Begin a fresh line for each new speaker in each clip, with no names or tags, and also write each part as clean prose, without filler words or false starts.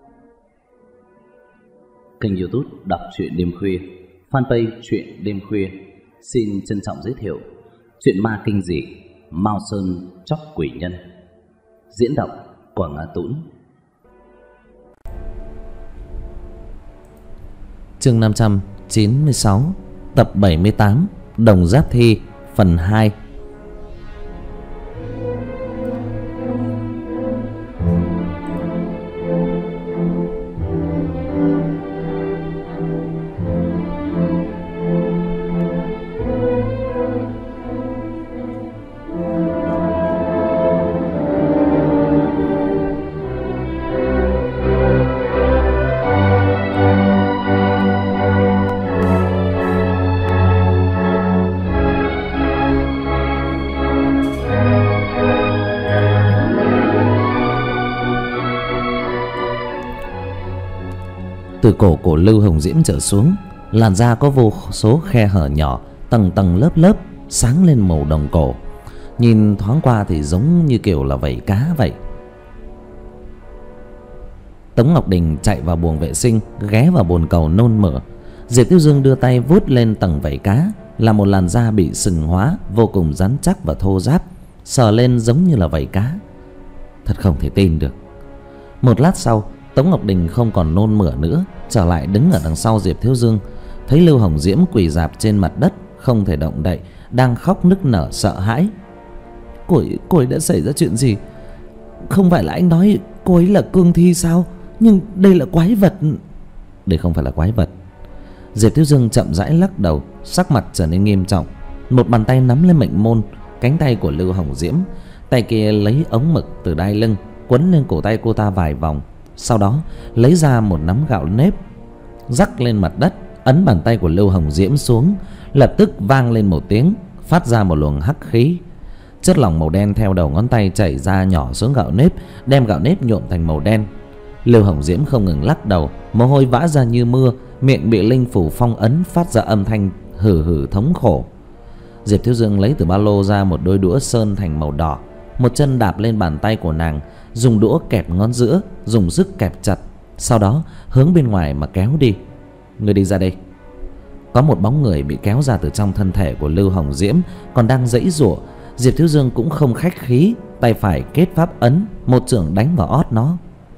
Kênh YouTube đọc truyện đêm khuya, fanpage truyện đêm khuya xin trân trọng giới thiệu truyện ma kinh dị Mao Sơn Chóc Quỷ Nhân. Diễn đọc Quảng Á Tũng.
Chương 596, tập 78, Đồng Giáp Thi, phần 2. Từ cổ của Lưu Hồng Diễm trở xuống, làn da có vô số khe hở nhỏ, tầng tầng lớp lớp, sáng lên màu đồng cổ. Nhìn thoáng qua thì giống như kiểu là vảy cá vậy. Tống Ngọc Đình chạy vào buồng vệ sinh, ghé vào bồn cầu nôn mửa. Diệp Tiêu Dương đưa tay vuốt lên tầng vảy cá, là một làn da bị sừng hóa, vô cùng rắn chắc và thô ráp, sờ lên giống như là vảy cá. Thật không thể tin được. Một lát sau, Tống Ngọc Đình không còn nôn mửa nữa, trở lại đứng ở đằng sau Diệp Thiếu Dương. Thấy Lưu Hồng Diễm quỳ rạp trên mặt đất, không thể động đậy, đang khóc nức nở sợ hãi. Cô ấy đã xảy ra chuyện gì? Không phải là anh nói cô ấy là cương thi sao? Nhưng đây là quái vật. Đây không phải là quái vật. Diệp Thiếu Dương chậm rãi lắc đầu, sắc mặt trở nên nghiêm trọng. Một bàn tay nắm lên mệnh môn, cánh tay của Lưu Hồng Diễm. Tay kia lấy ống mực từ đai lưng, quấn lên cổ tay cô ta vài vòng. Sau đó lấy ra một nắm gạo nếp, rắc lên mặt đất, ấn bàn tay của Lưu Hồng Diễm xuống. Lập tức vang lên một tiếng, phát ra một luồng hắc khí. Chất lỏng màu đen theo đầu ngón tay chảy ra nhỏ xuống gạo nếp, đem gạo nếp nhuộm thành màu đen. Lưu Hồng Diễm không ngừng lắc đầu, mồ hôi vã ra như mưa, miệng bị linh phủ phong ấn, phát ra âm thanh hừ hừ thống khổ. Diệp Thiếu Dương lấy từ ba lô ra một đôi đũa sơn thành màu đỏ, một chân đạp lên bàn tay của nàng, dùng đũa kẹp ngón giữa, dùng sức kẹp chặt, sau đó hướng bên ngoài mà kéo đi. Người đi ra đây. Có một bóng người bị kéo ra từ trong thân thể của Lưu Hồng Diễm, còn đang giãy giụa. Diệp Thiếu Dương cũng không khách khí, tay phải kết pháp ấn, một chưởng đánh vào ót nó.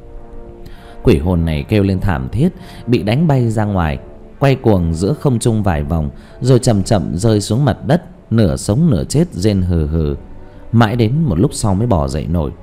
Quỷ hồn này kêu lên thảm thiết, bị đánh bay ra ngoài, quay cuồng giữa không trung vài vòng, rồi chậm chậm rơi xuống mặt đất, nửa sống nửa chết, rên hừ hừ. Mãi đến một lúc sau mới bò dậy nổi.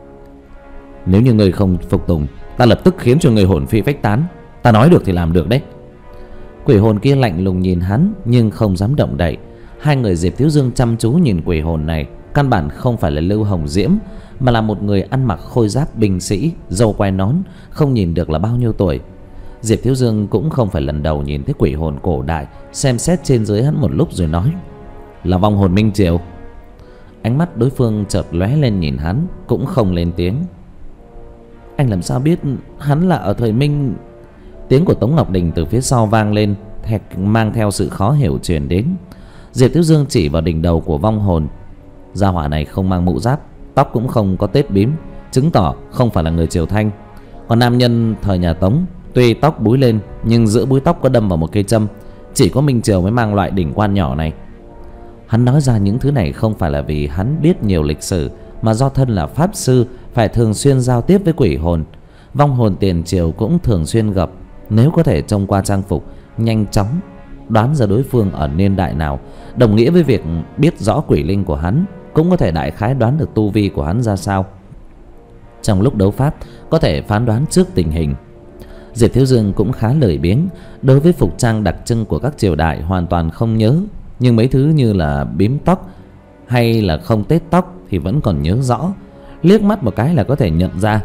Nếu như người không phục tùng, ta lập tức khiến cho người hồn phi phách tán. Ta nói được thì làm được đấy. Quỷ hồn kia lạnh lùng nhìn hắn, nhưng không dám động đậy. Hai người Diệp Thiếu Dương chăm chú nhìn quỷ hồn này, căn bản không phải là Lưu Hồng Diễm, mà là một người ăn mặc khôi giáp binh sĩ, râu quai nón, không nhìn được là bao nhiêu tuổi. Diệp Thiếu Dương cũng không phải lần đầu nhìn thấy quỷ hồn cổ đại, xem xét trên dưới hắn một lúc rồi nói: là vong hồn Minh Triều. Ánh mắt đối phương chợt lóe lên nhìn hắn, cũng không lên tiếng. Anh làm sao biết hắn là ở thời Minh? Tiếng của Tống Ngọc Đình từ phía sau vang lên, mang theo sự khó hiểu truyền đến. Diệp Thiếu Dương chỉ vào đỉnh đầu của vong hồn. Gia hỏa này không mang mũ giáp, tóc cũng không có tết bím, chứng tỏ không phải là người Triều Thanh. Còn nam nhân thời nhà Tống, tuy tóc búi lên nhưng giữa búi tóc có đâm vào một cây châm. Chỉ có Minh Triều mới mang loại đỉnh quan nhỏ này. Hắn nói ra những thứ này không phải là vì hắn biết nhiều lịch sử, mà do thân là pháp sư, phải thường xuyên giao tiếp với quỷ hồn. Vong hồn tiền triều cũng thường xuyên gặp. Nếu có thể trông qua trang phục, nhanh chóng đoán ra đối phương ở niên đại nào, đồng nghĩa với việc biết rõ quỷ linh của hắn, cũng có thể đại khái đoán được tu vi của hắn ra sao. Trong lúc đấu pháp, có thể phán đoán trước tình hình. Diệp Thiếu Dương cũng khá lười biếng, đối với phục trang đặc trưng của các triều đại hoàn toàn không nhớ, nhưng mấy thứ như là bím tóc hay là không tết tóc thì vẫn còn nhớ rõ, liếc mắt một cái là có thể nhận ra.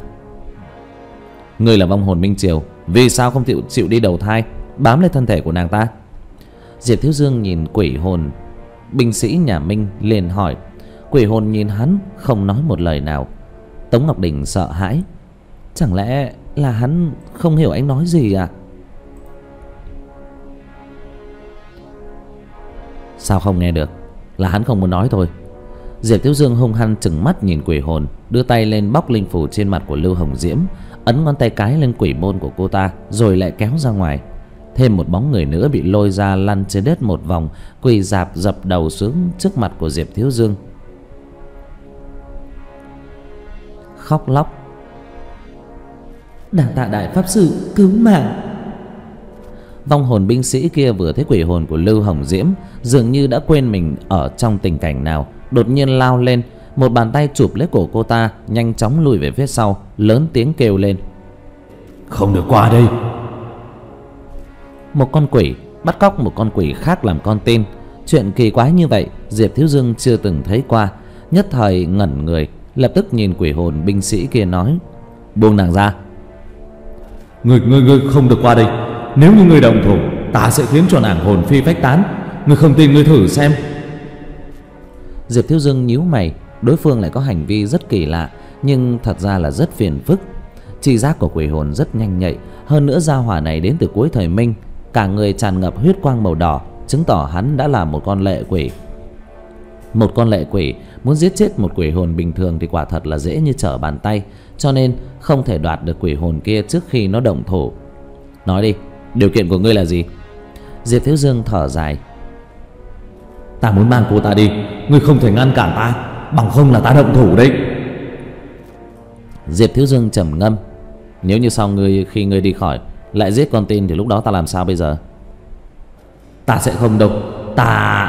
Ngươi là vong hồn Minh Triều, vì sao không chịu đi đầu thai, bám lên thân thể của nàng ta? Diệp Thiếu Dương nhìn quỷ hồn binh sĩ nhà Minh liền hỏi. Quỷ hồn nhìn hắn không nói một lời nào. Tống Ngọc Đình sợ hãi. Chẳng lẽ là hắn không hiểu anh nói gì à? Sao không nghe được? Là hắn không muốn nói thôi. Diệp Thiếu Dương hung hăng trừng mắt nhìn quỷ hồn, đưa tay lên bóc linh phù trên mặt của Lưu Hồng Diễm, ấn ngón tay cái lên quỷ môn của cô ta, rồi lại kéo ra ngoài. Thêm một bóng người nữa bị lôi ra lăn trên đất một vòng, quỳ rạp dập đầu xuống trước mặt của Diệp Thiếu Dương, khóc lóc: "Đa tạ đại pháp sư cứu mạng." Vong hồn binh sĩ kia vừa thấy quỷ hồn của Lưu Hồng Diễm, dường như đã quên mình ở trong tình cảnh nào, đột nhiên lao lên, một bàn tay chụp lấy cổ cô ta, nhanh chóng lùi về phía sau, lớn tiếng kêu lên:
"Không được qua đây!"
Một con quỷ bắt cóc một con quỷ khác làm con tin. Chuyện kỳ quái như vậy Diệp Thiếu Dương chưa từng thấy qua, nhất thời ngẩn người, lập tức nhìn quỷ hồn binh sĩ kia nói: "Buông nàng ra."
Ngươi không được qua đây. Nếu như ngươi động thủ, ta sẽ khiến cho nàng hồn phi phách tán. Ngươi không tin, ngươi thử xem."
Diệp Thiếu Dương nhíu mày, đối phương lại có hành vi rất kỳ lạ, nhưng thật ra là rất phiền phức. Tri giác của quỷ hồn rất nhanh nhạy, hơn nữa gia hỏa này đến từ cuối thời Minh, cả người tràn ngập huyết quang màu đỏ, chứng tỏ hắn đã là một con lệ quỷ. Một con lệ quỷ muốn giết chết một quỷ hồn bình thường thì quả thật là dễ như trở bàn tay, cho nên không thể đoạt được quỷ hồn kia trước khi nó động thủ. "Nói đi, điều kiện của ngươi là gì?" Diệp Thiếu Dương thở dài:
"Ta muốn mang cô ta đi, ngươi không thể ngăn cản ta, bằng không là ta động thủ đấy."
Diệp Thiếu Dương trầm ngâm: "Nếu như sau khi ngươi đi khỏi lại giết con tin thì lúc đó ta làm sao bây giờ?"
"Ta sẽ không đâu, ta..."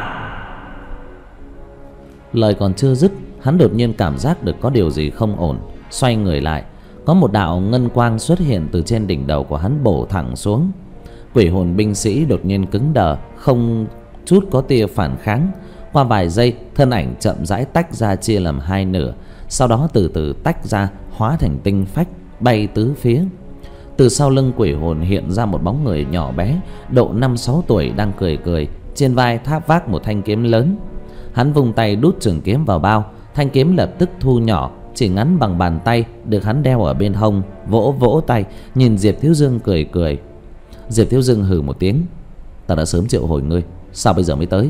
Lời còn chưa dứt, hắn đột nhiên cảm giác được có điều gì không ổn, xoay người lại, có một đạo ngân quang xuất hiện từ trên đỉnh đầu của hắn bổ thẳng xuống. Quỷ hồn binh sĩ đột nhiên cứng đờ, không chút có tia phản kháng. Qua vài giây, thân ảnh chậm rãi tách ra, chia làm hai nửa, sau đó từ từ tách ra, hóa thành tinh phách bay tứ phía. Từ sau lưng quỷ hồn hiện ra một bóng người nhỏ bé, độ 5-6 tuổi, đang cười cười, trên vai tháp vác một thanh kiếm lớn. Hắn vung tay đút trường kiếm vào bao, thanh kiếm lập tức thu nhỏ, chỉ ngắn bằng bàn tay, được hắn đeo ở bên hông, vỗ vỗ tay, nhìn Diệp Thiếu Dương cười cười. Diệp Thiếu Dương hừ một tiếng: "Ta đã sớm triệu hồi ngươi, sao bây giờ mới tới?"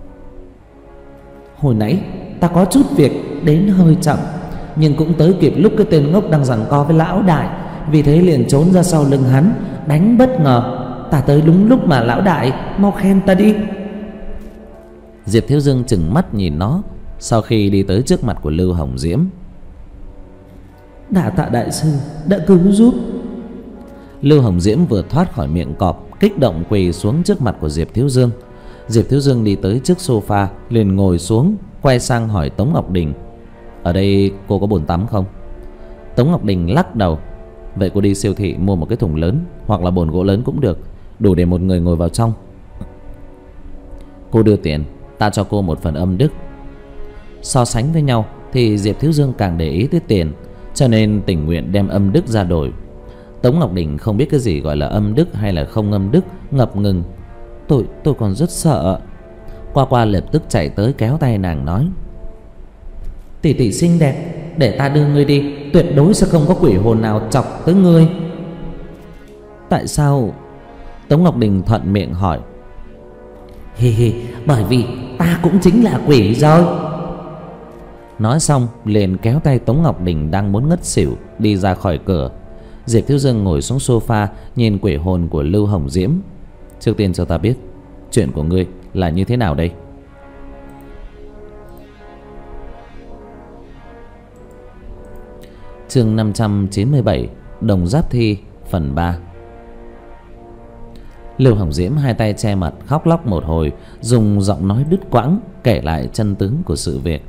"Hồi nãy ta có chút việc đến hơi chậm, nhưng cũng tới kịp lúc cái tên ngốc đang giằng co với lão đại, vì thế liền trốn ra sau lưng hắn đánh bất ngờ. Ta tới đúng lúc mà lão đại, mau khen ta đi."
Diệp Thiếu Dương chừng mắt nhìn nó, sau khi đi tới trước mặt của Lưu Hồng Diễm:
"Đa tạ đại sư đã cứu giúp."
Lưu Hồng Diễm vừa thoát khỏi miệng cọp, kích động quỳ xuống trước mặt của Diệp Thiếu Dương. Diệp Thiếu Dương đi tới trước sofa, liền ngồi xuống, quay sang hỏi Tống Ngọc Đình: "Ở đây cô có bồn tắm không?" Tống Ngọc Đình lắc đầu: "Vậy cô đi siêu thị mua một cái thùng lớn, hoặc là bồn gỗ lớn cũng được, đủ để một người ngồi vào trong. Cô đưa tiền, ta cho cô một phần âm đức." So sánh với nhau thì Diệp Thiếu Dương càng để ý tới tiền, cho nên tình nguyện đem âm đức ra đổi. Tống Ngọc Đình không biết cái gì gọi là âm đức hay là không âm đức, ngập ngừng: Tôi còn rất sợ." Qua lập tức chạy tới kéo tay nàng nói:
"Tỷ tỷ xinh đẹp, để ta đưa ngươi đi, tuyệt đối sẽ không có quỷ hồn nào chọc tới ngươi."
"Tại sao?" Tống Ngọc Đình thuận miệng hỏi.
"Hi hi, bởi vì ta cũng chính là quỷ rồi."
Nói xong liền kéo tay Tống Ngọc Đình đang muốn ngất xỉu đi ra khỏi cửa. Diệp Thiếu Dương ngồi xuống sofa, nhìn quỷ hồn của Lưu Hồng Diễm: "Trước tiên cho ta biết chuyện của ngươi là như thế nào đây?" Chương 597: Đồng Giáp Thi, phần 3. Lưu Hồng Diễm hai tay che mặt khóc lóc một hồi, dùng giọng nói đứt quãng kể lại chân tướng của sự việc.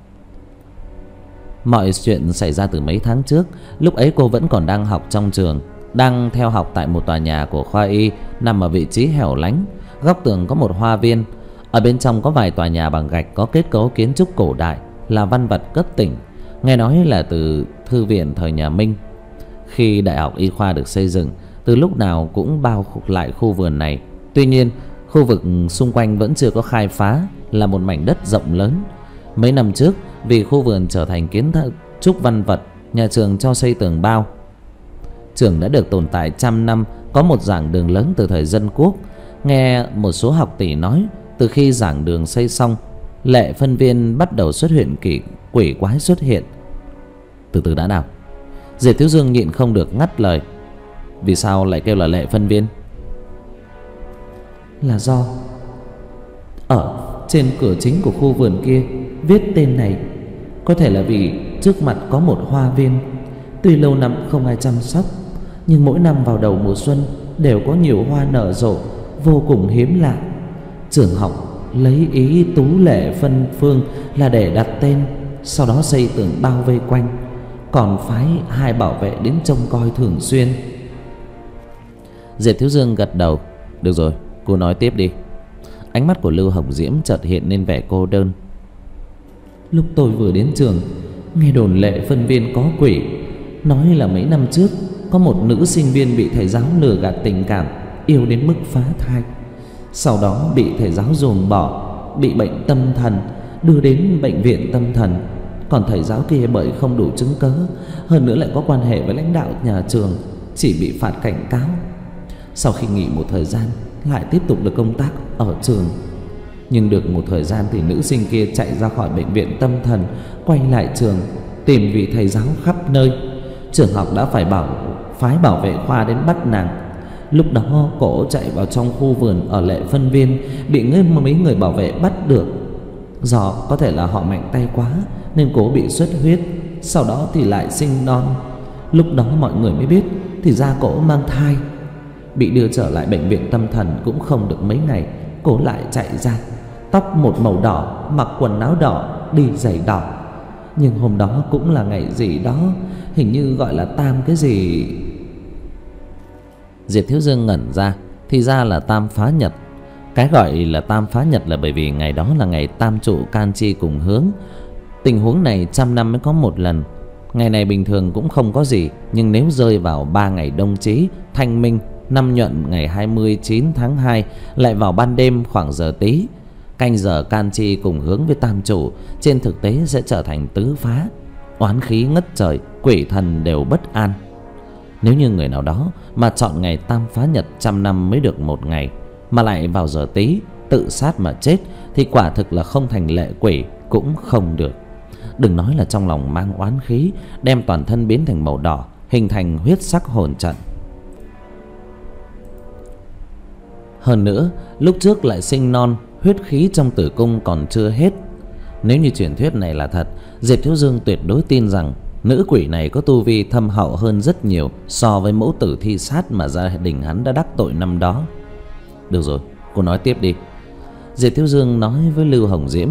Mọi chuyện xảy ra từ mấy tháng trước. Lúc ấy cô vẫn còn đang học trong trường, đang theo học tại một tòa nhà của khoa y nằm ở vị trí hẻo lánh. Góc tường có một hoa viên, ở bên trong có vài tòa nhà bằng gạch có kết cấu kiến trúc cổ đại, là văn vật cấp tỉnh, nghe nói là từ thư viện thời nhà Minh. Khi đại học y khoa được xây dựng, từ lúc nào cũng bao lại khu vườn này. Tuy nhiên khu vực xung quanh vẫn chưa có khai phá, là một mảnh đất rộng lớn. Mấy năm trước, vì khu vườn trở thành kiến trúc văn vật, nhà trường cho xây tường bao. Trường đã được tồn tại trăm năm, có một giảng đường lớn từ thời Dân Quốc. Nghe một số học tỷ nói, từ khi giảng đường xây xong, Lệ phân viên bắt đầu xuất hiện, quỷ quái xuất hiện. Từ từ đã nào. Diệp Thiếu Dương nhịn không được ngắt lời. Vì sao lại kêu là lệ phân viên?
Là do ở trên cửa chính của khu vườn kia viết tên này. Có thể là vì trước mặt có một hoa viên. Tuy lâu năm không ai chăm sóc, nhưng mỗi năm vào đầu mùa xuân đều có nhiều hoa nở rộ, vô cùng hiếm lạ. Trưởng học lấy ý tú lệ phân phương là để đặt tên, sau đó xây tường bao vây quanh, còn phái 2 bảo vệ đến trông coi thường xuyên.
Diệp Thiếu Dương gật đầu. Được rồi, cô nói tiếp đi. Ánh mắt của Lưu Hồng Diễm chợt hiện lên vẻ cô đơn.
Lúc tôi vừa đến trường, nghe đồn lệ phân viên có quỷ. Nói là mấy năm trước có một nữ sinh viên bị thầy giáo lừa gạt tình cảm, yêu đến mức phá thai. Sau đó bị thầy giáo dồn bỏ, bị bệnh tâm thần, đưa đến bệnh viện tâm thần. Còn thầy giáo kia bởi không đủ chứng cớ, hơn nữa lại có quan hệ với lãnh đạo nhà trường, chỉ bị phạt cảnh cáo. Sau khi nghỉ một thời gian, lại tiếp tục được công tác ở trường. Nhưng được một thời gian thì nữ sinh kia chạy ra khỏi bệnh viện tâm thần, quay lại trường tìm vị thầy giáo khắp nơi. Trường học đã phải phái bảo vệ khoa đến bắt nàng. Lúc đó cổ chạy vào trong khu vườn ở lệ phân viên, bị mấy người bảo vệ bắt được. Do có thể là họ mạnh tay quá nên cổ bị xuất huyết, sau đó thì lại sinh non. Lúc đó mọi người mới biết thì ra cổ mang thai. Bị đưa trở lại bệnh viện tâm thần cũng không được mấy ngày, cổ lại chạy ra. Tóc một màu đỏ, mặc quần áo đỏ, đi giày đỏ. Nhưng hôm đó cũng là ngày gì đó, hình như gọi là tam cái gì.
Diệp Thiếu Dương ngẩn ra. Thì ra là tam phá nhật. Cái gọi là tam phá nhật là bởi vì ngày đó là ngày tam trụ can chi cùng hướng. Tình huống này 100 năm mới có một lần. Ngày này bình thường cũng không có gì, nhưng nếu rơi vào 3 ngày đông chí, thanh minh, năm nhuận ngày 29 tháng 2, lại vào ban đêm khoảng giờ tí, canh giờ can chi cùng hướng với tam chủ, trên thực tế sẽ trở thành tứ phá. Oán khí ngất trời, quỷ thần đều bất an. Nếu như người nào đó mà chọn ngày tam phá nhật 100 năm mới được một ngày, mà lại vào giờ tí tự sát mà chết, thì quả thực là không thành lệ quỷ cũng không được. Đừng nói là trong lòng mang oán khí, đem toàn thân biến thành màu đỏ, hình thành huyết sắc hồn trận. Hơn nữa, lúc trước lại sinh non, huyết khí trong tử cung còn chưa hết. Nếu như truyền thuyết này là thật, Diệp Thiếu Dương tuyệt đối tin rằng nữ quỷ này có tu vi thâm hậu hơn rất nhiều so với mẫu tử thi sát mà gia đình hắn đã đắc tội năm đó. Được rồi, cô nói tiếp đi. Diệp Thiếu Dương nói với Lưu Hồng Diễm.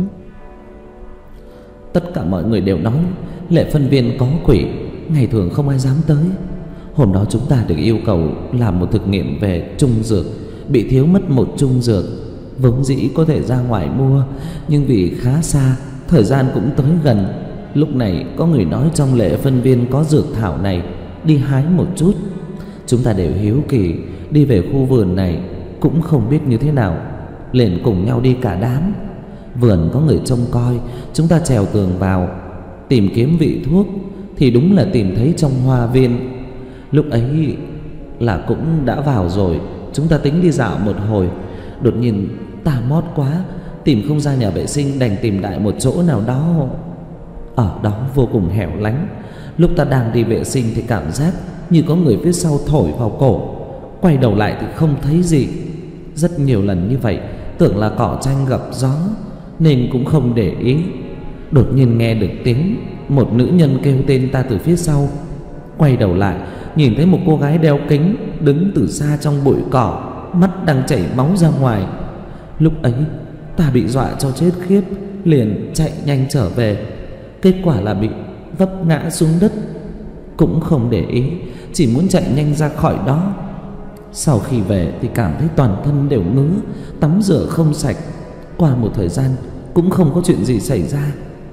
Tất cả mọi người đều nói lệ phân viên có quỷ, ngày thường không ai dám tới. Hôm đó chúng ta được yêu cầu làm một thực nghiệm về trung dược, bị thiếu mất một trung dược. Vốn dĩ có thể ra ngoài mua, nhưng vì khá xa, thời gian cũng tới gần. Lúc này có người nói trong lệ phân viên có dược thảo này, đi hái một chút. Chúng ta đều hiếu kỳ, đi về khu vườn này cũng không biết như thế nào, liền cùng nhau đi cả đám. Vườn có người trông coi, chúng ta trèo tường vào tìm kiếm vị thuốc, thì đúng là tìm thấy trong hoa viên. Lúc ấy là cũng đã vào rồi. Chúng ta tính đi dạo một hồi, đột nhiên tà mót quá, tìm không ra nhà vệ sinh, đành tìm đại một chỗ nào đó. Ở đó vô cùng hẻo lánh. Lúc ta đang đi vệ sinh thì cảm giác như có người phía sau thổi vào cổ. Quay đầu lại thì không thấy gì. Rất nhiều lần như vậy, tưởng là cỏ tranh gặp gió nên cũng không để ý. Đột nhiên nghe được tiếng một nữ nhân kêu tên ta từ phía sau. Quay đầu lại, nhìn thấy một cô gái đeo kính đứng từ xa trong bụi cỏ, mắt đang chảy máu ra ngoài. Lúc ấy ta bị dọa cho chết khiếp, liền chạy nhanh trở về. Kết quả là bị vấp ngã xuống đất. Cũng không để ý, chỉ muốn chạy nhanh ra khỏi đó. Sau khi về thì cảm thấy toàn thân đều ngứa, tắm rửa không sạch. Qua một thời gian cũng không có chuyện gì xảy ra.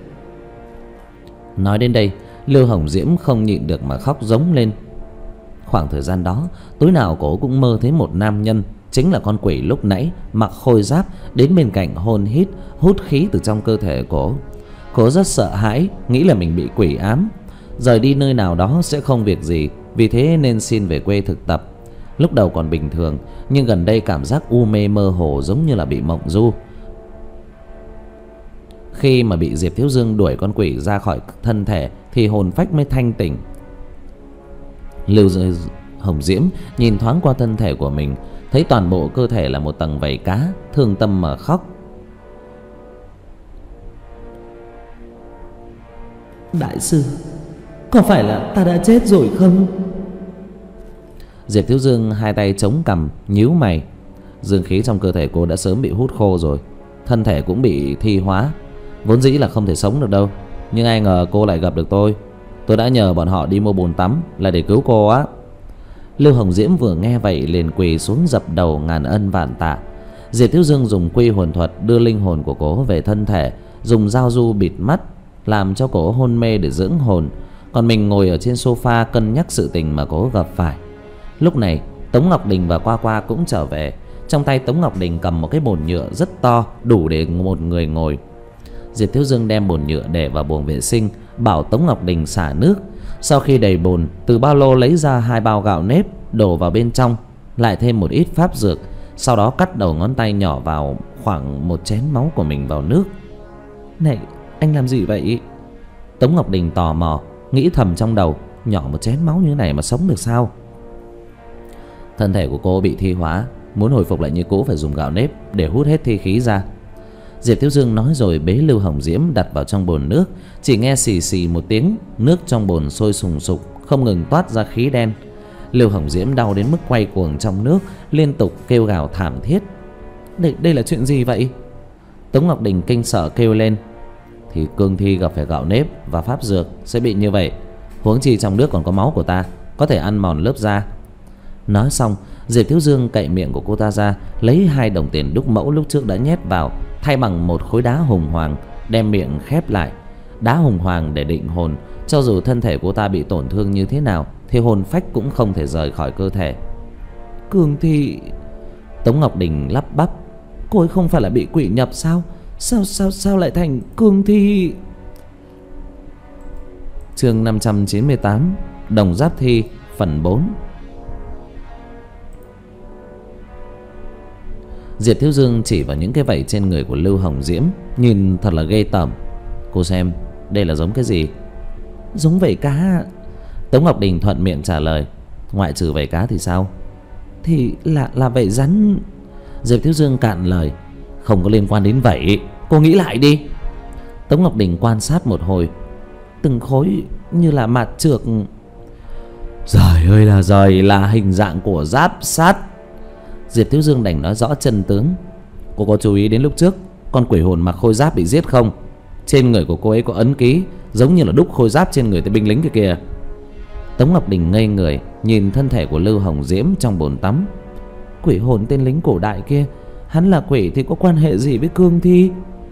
Nói đến đây, Lưu Hồng Diễm không nhịn được mà khóc rống lên. Khoảng thời gian đó, tối nào cổ cũng mơ thấy một nam nhân, chính là con quỷ lúc nãy mặc khôi giáp đến bên cạnh hôn hít, hút khí từ trong cơ thể cổ. Cổ rất sợ hãi, nghĩ là mình bị quỷ ám. Rời đi nơi nào đó sẽ không việc gì, vì thế nên xin về quê thực tập. Lúc đầu còn bình thường, nhưng gần đây cảm giác u mê mơ hồ giống như là bị mộng du. Khi mà bị Diệp Thiếu Dương đuổi con quỷ ra khỏi thân thể thì hồn phách mới thanh tỉnh. Lưu Hồng Diễm nhìn thoáng qua thân thể của mình, thấy toàn bộ cơ thể là một tầng vảy cá, thương tâm mà khóc.
Đại sư, có phải là ta đã chết rồi không?
Diệp Thiếu Dương hai tay chống cằm, nhíu mày. Dương khí trong cơ thể cô đã sớm bị hút khô rồi, thân thể cũng bị thi hóa, vốn dĩ là không thể sống được đâu. Nhưng ai ngờ cô lại gặp được tôi. Tôi đã nhờ bọn họ đi mua bồn tắm là để cứu cô á. Lưu Hồng Diễm vừa nghe vậy liền quỳ xuống dập đầu ngàn ân vạn tạ. Diệp Thiếu Dương dùng quy hồn thuật đưa linh hồn của cô về thân thể, dùng dao du bịt mắt làm cho cô hôn mê để dưỡng hồn. Còn mình ngồi ở trên sofa cân nhắc sự tình mà cô gặp phải. Lúc này Tống Ngọc Đình và Qua Qua cũng trở về. Trong tay Tống Ngọc Đình cầm một cái bồn nhựa rất to, đủ để một người ngồi. Diệp Thiếu Dương đem bồn nhựa để vào bồn vệ sinh, bảo Tống Ngọc Đình xả nước. Sau khi đầy bồn, từ ba lô lấy ra 2 bao gạo nếp đổ vào bên trong, lại thêm một ít pháp dược. Sau đó cắt đầu ngón tay nhỏ vào khoảng 1 chén máu của mình vào nước.
Này, anh làm gì vậy?
Tống Ngọc Đình tò mò, nghĩ thầm trong đầu, nhỏ một chén máu như thế này mà sống được sao? Thân thể của cô bị thi hóa, muốn hồi phục lại như cũ phải dùng gạo nếp để hút hết thi khí ra. Diệp Thiếu Dương nói rồi bế Lưu Hồng Diễm đặt vào trong bồn nước. Chỉ nghe xì xì một tiếng, nước trong bồn sôi sùng sục, không ngừng toát ra khí đen. Lưu Hồng Diễm đau đến mức quay cuồng trong nước, liên tục kêu gào thảm thiết.
Đây là chuyện gì vậy?
Tống Ngọc Đình kinh sợ kêu lên. Thì cương thi gặp phải gạo nếp và pháp dược sẽ bị như vậy, huống chi trong nước còn có máu của ta, có thể ăn mòn lớp da. Nói xong, Diệp Thiếu Dương cậy miệng của cô ta ra, lấy 2 đồng tiền đúc mẫu lúc trước đã nhét vào, thay bằng một khối đá hùng hoàng, đem miệng khép lại. Đá hùng hoàng để định hồn, cho dù thân thể cô ta bị tổn thương như thế nào thì hồn phách cũng không thể rời khỏi cơ thể.
Cương thi...
Tống Ngọc Đình lắp bắp.
Cô ấy không phải là bị quỷ nhập sao? Sao lại thành cương thi?
Chương 598 Đồng Giáp Thi phần 4. Diệp Thiếu Dương chỉ vào những cái vảy trên người của Lưu Hồng Diễm, nhìn thật là ghê tởm. Cô xem, đây là giống cái gì?
Giống vảy cá.
Tống Ngọc Đình thuận miệng trả lời. Ngoại trừ vảy cá thì sao?
Thì là vảy rắn.
Diệp Thiếu Dương cạn lời. Không có liên quan đến vảy, cô nghĩ lại đi. Tống Ngọc Đình quan sát một hồi.
Từng khối như là mạt trược.
Giời ơi là giời, là hình dạng của giáp sát. Diệp Thiếu Dương đành nói rõ chân tướng. Cô có chú ý đến lúc trước con quỷ hồn mặc khôi giáp bị giết không? Trên người của cô ấy có ấn ký giống như là đúc khôi giáp trên người tên binh lính kia kìa. Tống Ngọc Đình ngây người nhìn thân thể của Lưu Hồng Diễm trong bồn tắm.
Quỷ hồn tên lính cổ đại kia, hắn là quỷ thì có quan hệ gì với cương thi?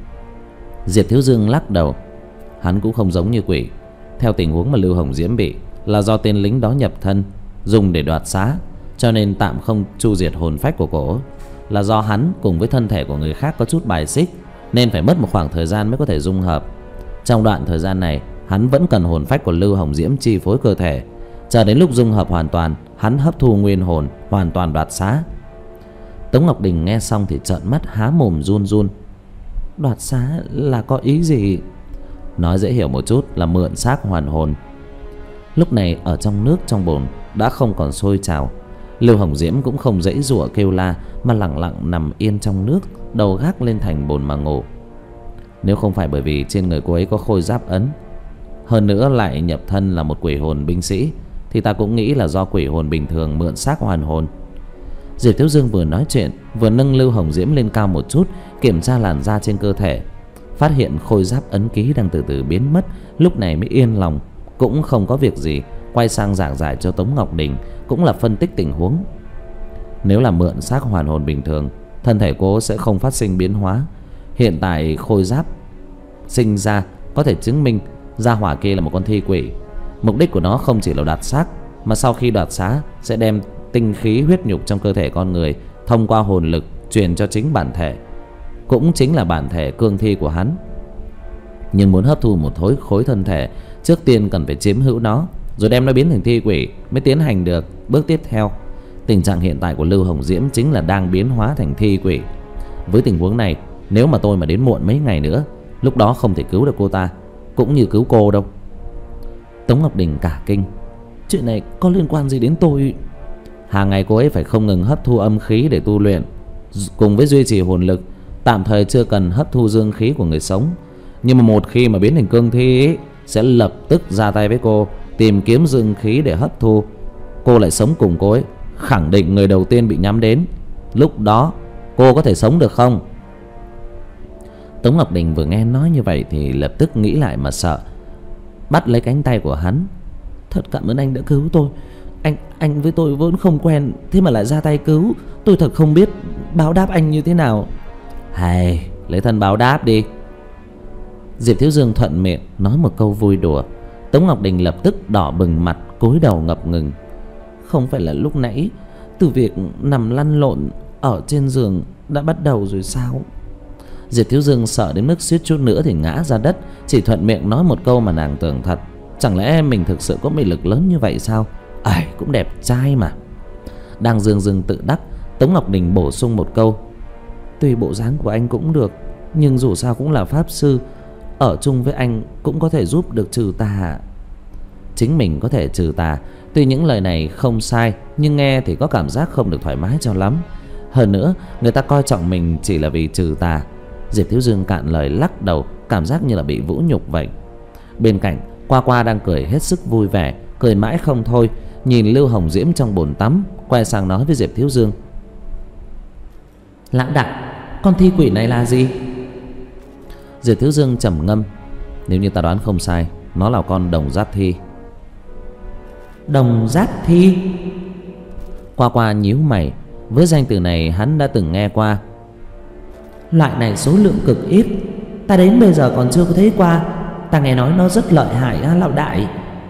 Diệp Thiếu Dương lắc đầu. Hắn cũng không giống như quỷ. Theo tình huống mà Lưu Hồng Diễm bị là do tên lính đó nhập thân, dùng để đoạt xá, cho nên tạm không tru diệt hồn phách của cổ. Là do hắn cùng với thân thể của người khác có chút bài xích, nên phải mất một khoảng thời gian mới có thể dung hợp. Trong đoạn thời gian này, hắn vẫn cần hồn phách của Lưu Hồng Diễm chi phối cơ thể. Chờ đến lúc dung hợp hoàn toàn, hắn hấp thu nguyên hồn, hoàn toàn đoạt xá. Tống Ngọc Đình nghe xong thì trợn mắt há mồm run run.
Đoạt xá là có ý gì?
Nói dễ hiểu một chút là mượn xác hoàn hồn. Lúc này ở trong nước trong bồn đã không còn sôi trào. Lưu Hồng Diễm cũng không giãy giụa kêu la, mà lặng lặng nằm yên trong nước, đầu gác lên thành bồn mà ngủ. Nếu không phải bởi vì trên người cô ấy có khôi giáp ấn, hơn nữa lại nhập thân là một quỷ hồn binh sĩ, thì ta cũng nghĩ là do quỷ hồn bình thường mượn xác hoàn hồn. Diệp Thiếu Dương vừa nói chuyện vừa nâng Lưu Hồng Diễm lên cao một chút, kiểm tra làn da trên cơ thể, phát hiện khôi giáp ấn ký đang từ từ biến mất. Lúc này mới yên lòng, cũng không có việc gì, quay sang giảng giải cho Tống Ngọc Đình, cũng là phân tích tình huống. Nếu là mượn xác hoàn hồn bình thường, thân thể cô sẽ không phát sinh biến hóa. Hiện tại khôi giáp sinh ra có thể chứng minh gia hỏa kia là một con thi quỷ. Mục đích của nó không chỉ là đoạt xác, mà sau khi đoạt xá sẽ đem tinh khí huyết nhục trong cơ thể con người thông qua hồn lực truyền cho chính bản thể, cũng chính là bản thể cương thi của hắn. Nhưng muốn hấp thu một khối thân thể, trước tiên cần phải chiếm hữu nó, rồi đem nó biến thành thi quỷ mới tiến hành được bước tiếp theo. Tình trạng hiện tại của Lưu Hồng Diễm chính là đang biến hóa thành thi quỷ. Với tình huống này, nếu mà tôi mà đến muộn mấy ngày nữa, lúc đó không thể cứu được cô ta, cũng như cứu cô đâu. Tống Ngọc Đình cả kinh. Chuyện này có liên quan gì đến tôi? Hàng ngày cô ấy phải không ngừng hấp thu âm khí để tu luyện, cùng với duy trì hồn lực. Tạm thời chưa cần hấp thu dương khí của người sống, nhưng mà một khi mà biến thành cương thi ấy, sẽ lập tức ra tay với cô, tìm kiếm dương khí để hấp thu. Cô lại sống cùng cô ấy, khẳng định người đầu tiên bị nhắm đến. Lúc đó cô có thể sống được không? Tống Ngọc Đình vừa nghe nói như vậy thì lập tức nghĩ lại mà sợ, bắt lấy cánh tay của hắn. Thật cảm ơn anh đã cứu tôi. Anh với tôi vốn không quen, thế mà lại ra tay cứu. Tôi thật không biết báo đáp anh như thế nào. Hay, lấy thân báo đáp đi. Diệp Thiếu Dương thuận miệng nói một câu vui đùa. Tống Ngọc Đình lập tức đỏ bừng mặt, cúi đầu ngập ngừng. Không phải là lúc nãy từ việc nằm lăn lộn ở trên giường đã bắt đầu rồi sao? Diệp Thiếu Dương sợ đến mức suýt chút nữa thì ngã ra đất, chỉ thuận miệng nói một câu mà nàng tưởng thật. Chẳng lẽ mình thực sự có mị lực lớn như vậy sao? Ai cũng đẹp trai mà. Đang dưng dưng tự đắc, Tống Ngọc Đình bổ sung một câu. Tuy bộ dáng của anh cũng được, nhưng dù sao cũng là pháp sư, ở chung với anh cũng có thể giúp được trừ tà. Chính mình có thể trừ tà. Tuy những lời này không sai, nhưng nghe thì có cảm giác không được thoải mái cho lắm. Hơn nữa, người ta coi trọng mình chỉ là vì trừ tà. Diệp Thiếu Dương cạn lời lắc đầu, cảm giác như là bị vũ nhục vậy. Bên cạnh, Qua Qua đang cười hết sức vui vẻ, cười mãi không thôi, nhìn Lưu Hồng Diễm trong bồn tắm, quay sang nói với Diệp Thiếu Dương. Lão đại, con thi quỷ này là gì? Diệp Thiếu Dương trầm ngâm. Nếu như ta đoán không sai, nó là con đồng giáp thi. Đồng giáp thi? Qua Qua nhíu mày. Với danh từ này hắn đã từng nghe qua. Loại này số lượng cực ít, ta đến bây giờ còn chưa có thấy qua. Ta nghe nói nó rất lợi hại á lão đại.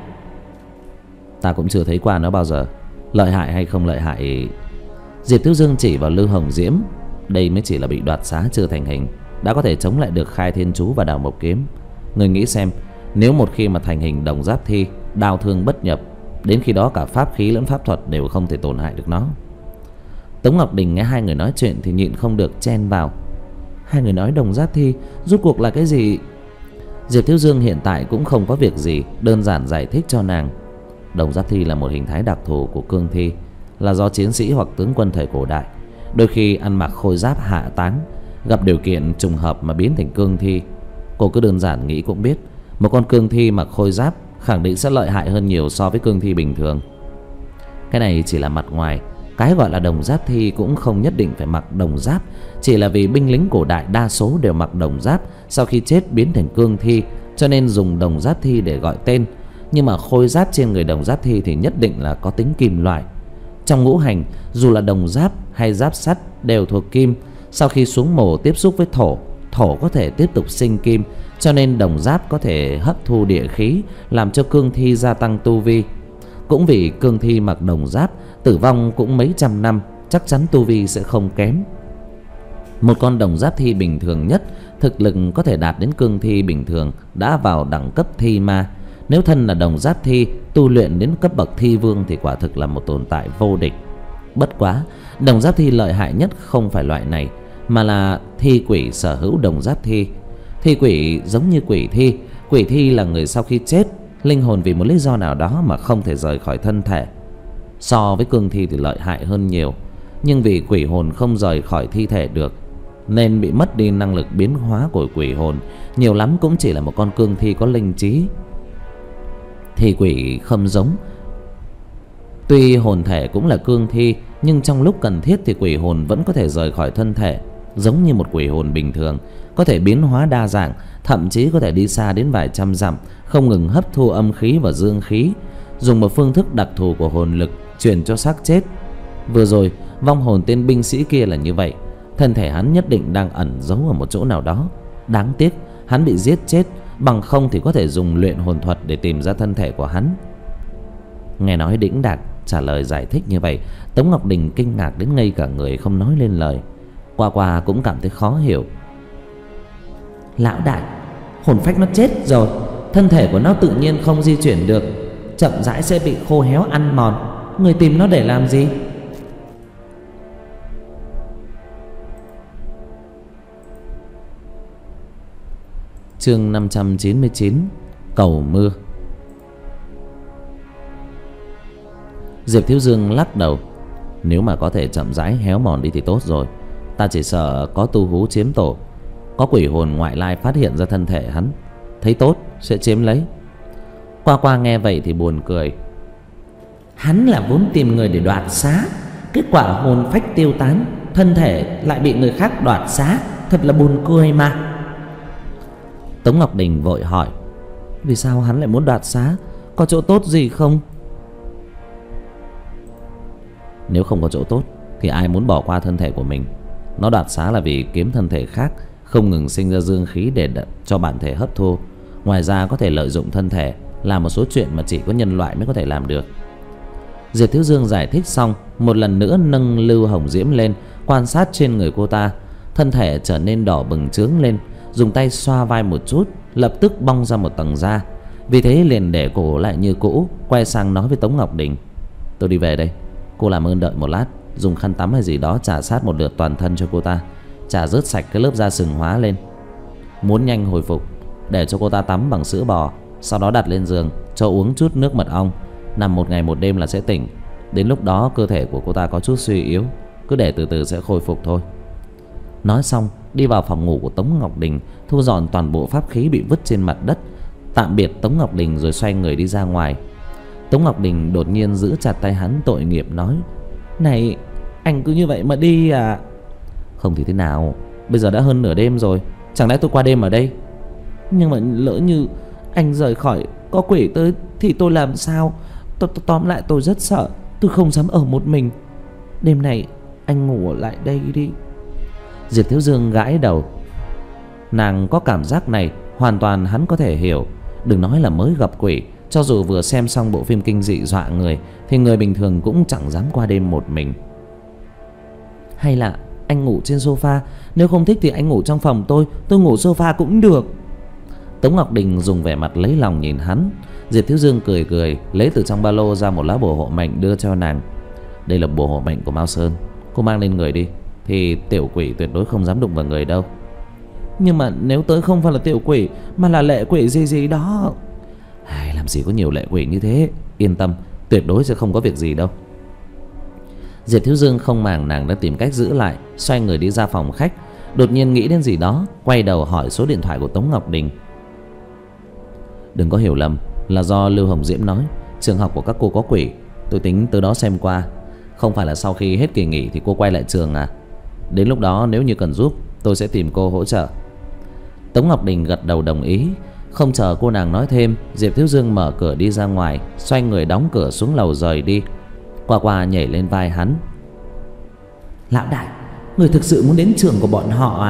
Ta cũng chưa thấy qua nó bao giờ. Lợi hại hay không lợi hại? Diệp Thiếu Dương chỉ vào Lưu Hồng Diễm. Đây mới chỉ là bị đoạt xá chưa thành hình, đã có thể chống lại được Khai Thiên Chú và Đào Mộc Kiếm. Người nghĩ xem, nếu một khi mà thành hình đồng giáp thi, đao thương bất nhập, đến khi đó cả pháp khí lẫn pháp thuật đều không thể tổn hại được nó. Tống Ngọc Đình nghe hai người nói chuyện thì nhịn không được chen vào. Hai người nói đồng giáp thi rốt cuộc là cái gì? Diệp Thiếu Dương hiện tại cũng không có việc gì, đơn giản giải thích cho nàng. Đồng giáp thi là một hình thái đặc thù của cương thi, là do chiến sĩ hoặc tướng quân thời cổ đại đôi khi ăn mặc khôi giáp hạ táng, gặp điều kiện trùng hợp mà biến thành cương thi. Cô cứ đơn giản nghĩ cũng biết, một con cương thi mặc khôi giáp khẳng định sẽ lợi hại hơn nhiều so với cương thi bình thường. Cái này chỉ là mặt ngoài. Cái gọi là đồng giáp thi cũng không nhất định phải mặc đồng giáp, chỉ là vì binh lính cổ đại đa số đều mặc đồng giáp, sau khi chết biến thành cương thi, cho nên dùng đồng giáp thi để gọi tên. Nhưng mà khôi giáp trên người đồng giáp thi thì nhất định là có tính kim loại. Trong ngũ hành, dù là đồng giáp hay giáp sắt đều thuộc kim. Sau khi xuống mồ tiếp xúc với thổ, thổ có thể tiếp tục sinh kim, cho nên đồng giáp có thể hấp thu địa khí, làm cho cương thi gia tăng tu vi. Cũng vì cương thi mặc đồng giáp, tử vong cũng mấy trăm năm, chắc chắn tu vi sẽ không kém. Một con đồng giáp thi bình thường nhất, thực lực có thể đạt đến cương thi bình thường, đã vào đẳng cấp thi ma. Nếu thân là đồng giáp thi, tu luyện đến cấp bậc thi vương thì quả thực là một tồn tại vô địch. Bất quá, đồng giáp thi lợi hại nhất không phải loại này, mà là thi quỷ sở hữu đồng giáp thi. Thi quỷ giống như quỷ thi. Quỷ thi là người sau khi chết, linh hồn vì một lý do nào đó mà không thể rời khỏi thân thể. So với cương thi thì lợi hại hơn nhiều, nhưng vì quỷ hồn không rời khỏi thi thể được, nên bị mất đi năng lực biến hóa của quỷ hồn. Nhiều lắm cũng chỉ là một con cương thi có linh trí. Thi quỷ không giống. Tuy hồn thể cũng là cương thi, nhưng trong lúc cần thiết thì quỷ hồn vẫn có thể rời khỏi thân thể. Giống như một quỷ hồn bình thường, có thể biến hóa đa dạng, thậm chí có thể đi xa đến vài trăm dặm, không ngừng hấp thu âm khí và dương khí, dùng một phương thức đặc thù của hồn lực truyền cho xác chết. Vừa rồi vong hồn tên binh sĩ kia là như vậy, thân thể hắn nhất định đang ẩn giấu ở một chỗ nào đó. Đáng tiếc hắn bị giết chết, bằng không thì có thể dùng luyện hồn thuật để tìm ra thân thể của hắn. Nghe nói Đĩnh Đạc trả lời giải thích như vậy, Tống Ngọc Đình kinh ngạc đến ngây cả người, không nói lên lời. Qua Qua cũng cảm thấy khó hiểu. Lão đại, hồn phách nó chết rồi, thân thể của nó tự nhiên không di chuyển được, chậm rãi sẽ bị khô héo ăn mòn. Người tìm nó để làm gì? Chương 599 Cầu mưa. Diệp Thiếu Dương lắc đầu. Nếu mà có thể chậm rãi héo mòn đi thì tốt rồi. Ta chỉ sợ có tu hú chiếm tổ, có quỷ hồn ngoại lai phát hiện ra thân thể hắn, thấy tốt sẽ chiếm lấy. Qua Qua nghe vậy thì buồn cười.
Hắn là vốn tìm người để đoạt xá, kết quả hồn phách tiêu tán, thân thể lại bị người khác đoạt xá, thật là buồn cười mà.
Tống Ngọc Đình vội hỏi, vì sao hắn lại muốn đoạt xá? Có chỗ tốt gì không? Nếu không có chỗ tốt thì ai muốn bỏ qua thân thể của mình? Nó đoạt xá là vì kiếm thân thể khác, không ngừng sinh ra dương khí để cho bản thể hấp thu. Ngoài ra có thể lợi dụng thân thể làm một số chuyện mà chỉ có nhân loại mới có thể làm được. Diệp Thiếu Dương giải thích xong, một lần nữa nâng Lưu Hồng Diễm lên, quan sát trên người cô ta. Thân thể trở nên đỏ bừng chướng lên, dùng tay xoa vai một chút, lập tức bong ra một tầng da. Vì thế liền để cổ lại như cũ, quay sang nói với Tống Ngọc Đình, tôi đi về đây, cô làm ơn đợi một lát, dùng khăn tắm hay gì đó chà sát một lượt toàn thân cho cô ta, chà rớt sạch cái lớp da sừng hóa lên. Muốn nhanh hồi phục, để cho cô ta tắm bằng sữa bò, sau đó đặt lên giường cho uống chút nước mật ong, nằm 1 ngày 1 đêm là sẽ tỉnh. Đến lúc đó cơ thể của cô ta có chút suy yếu, cứ để từ từ sẽ khôi phục thôi. Nói xong đi vào phòng ngủ của Tống Ngọc Đình, thu dọn toàn bộ pháp khí bị vứt trên mặt đất, tạm biệt Tống Ngọc Đình rồi xoay người đi ra ngoài. Tống Ngọc Đình đột nhiên giữ chặt tay hắn tội nghiệp nói, này, anh cứ như vậy mà đi à? Không thì thế nào, bây giờ đã hơn nửa đêm rồi, chẳng lẽ tôi qua đêm ở đây?
Nhưng mà lỡ như anh rời khỏi có quỷ tới thì tôi làm sao? Tóm lại tôi rất sợ, tôi không dám ở một mình. Đêm này anh ngủ ở lại đây đi.
Diệp Thiếu Dương gãi đầu. Nàng có cảm giác này hoàn toàn hắn có thể hiểu. Đừng nói là mới gặp quỷ, cho dù vừa xem xong bộ phim kinh dị dọa người thì người bình thường cũng chẳng dám qua đêm một mình.
Hay là anh ngủ trên sofa, nếu không thích thì anh ngủ trong phòng tôi ngủ sofa cũng được.
Tống Ngọc Đình dùng vẻ mặt lấy lòng nhìn hắn. Diệp Thiếu Dương cười cười, lấy từ trong ba lô ra một lá bùa hộ mệnh đưa cho nàng. Đây là bùa hộ mệnh của Mao Sơn, cô mang lên người đi, thì tiểu quỷ tuyệt đối không dám đụng vào người đâu.
Nhưng mà nếu tới không phải là tiểu quỷ mà là lệ quỷ gì đó.
Làm gì có nhiều lệ quỷ như thế, yên tâm, tuyệt đối sẽ không có việc gì đâu. Diệp Thiếu Dương không màng nàng đã tìm cách giữ lại, xoay người đi ra phòng khách. Đột nhiên nghĩ đến gì đó, quay đầu hỏi số điện thoại của Tống Ngọc Đình. Đừng có hiểu lầm, là do Lưu Hồng Diễm nói trường học của các cô có quỷ, tôi tính tới đó xem qua. Không phải là sau khi hết kỳ nghỉ thì cô quay lại trường à? Đến lúc đó nếu như cần giúp, tôi sẽ tìm cô hỗ trợ. Tống Ngọc Đình gật đầu đồng ý. Không chờ cô nàng nói thêm, Diệp Thiếu Dương mở cửa đi ra ngoài, xoay người đóng cửa xuống lầu rời đi. Qua Qua nhảy lên vai hắn.
Lão đại, người thực sự muốn đến trường của bọn họ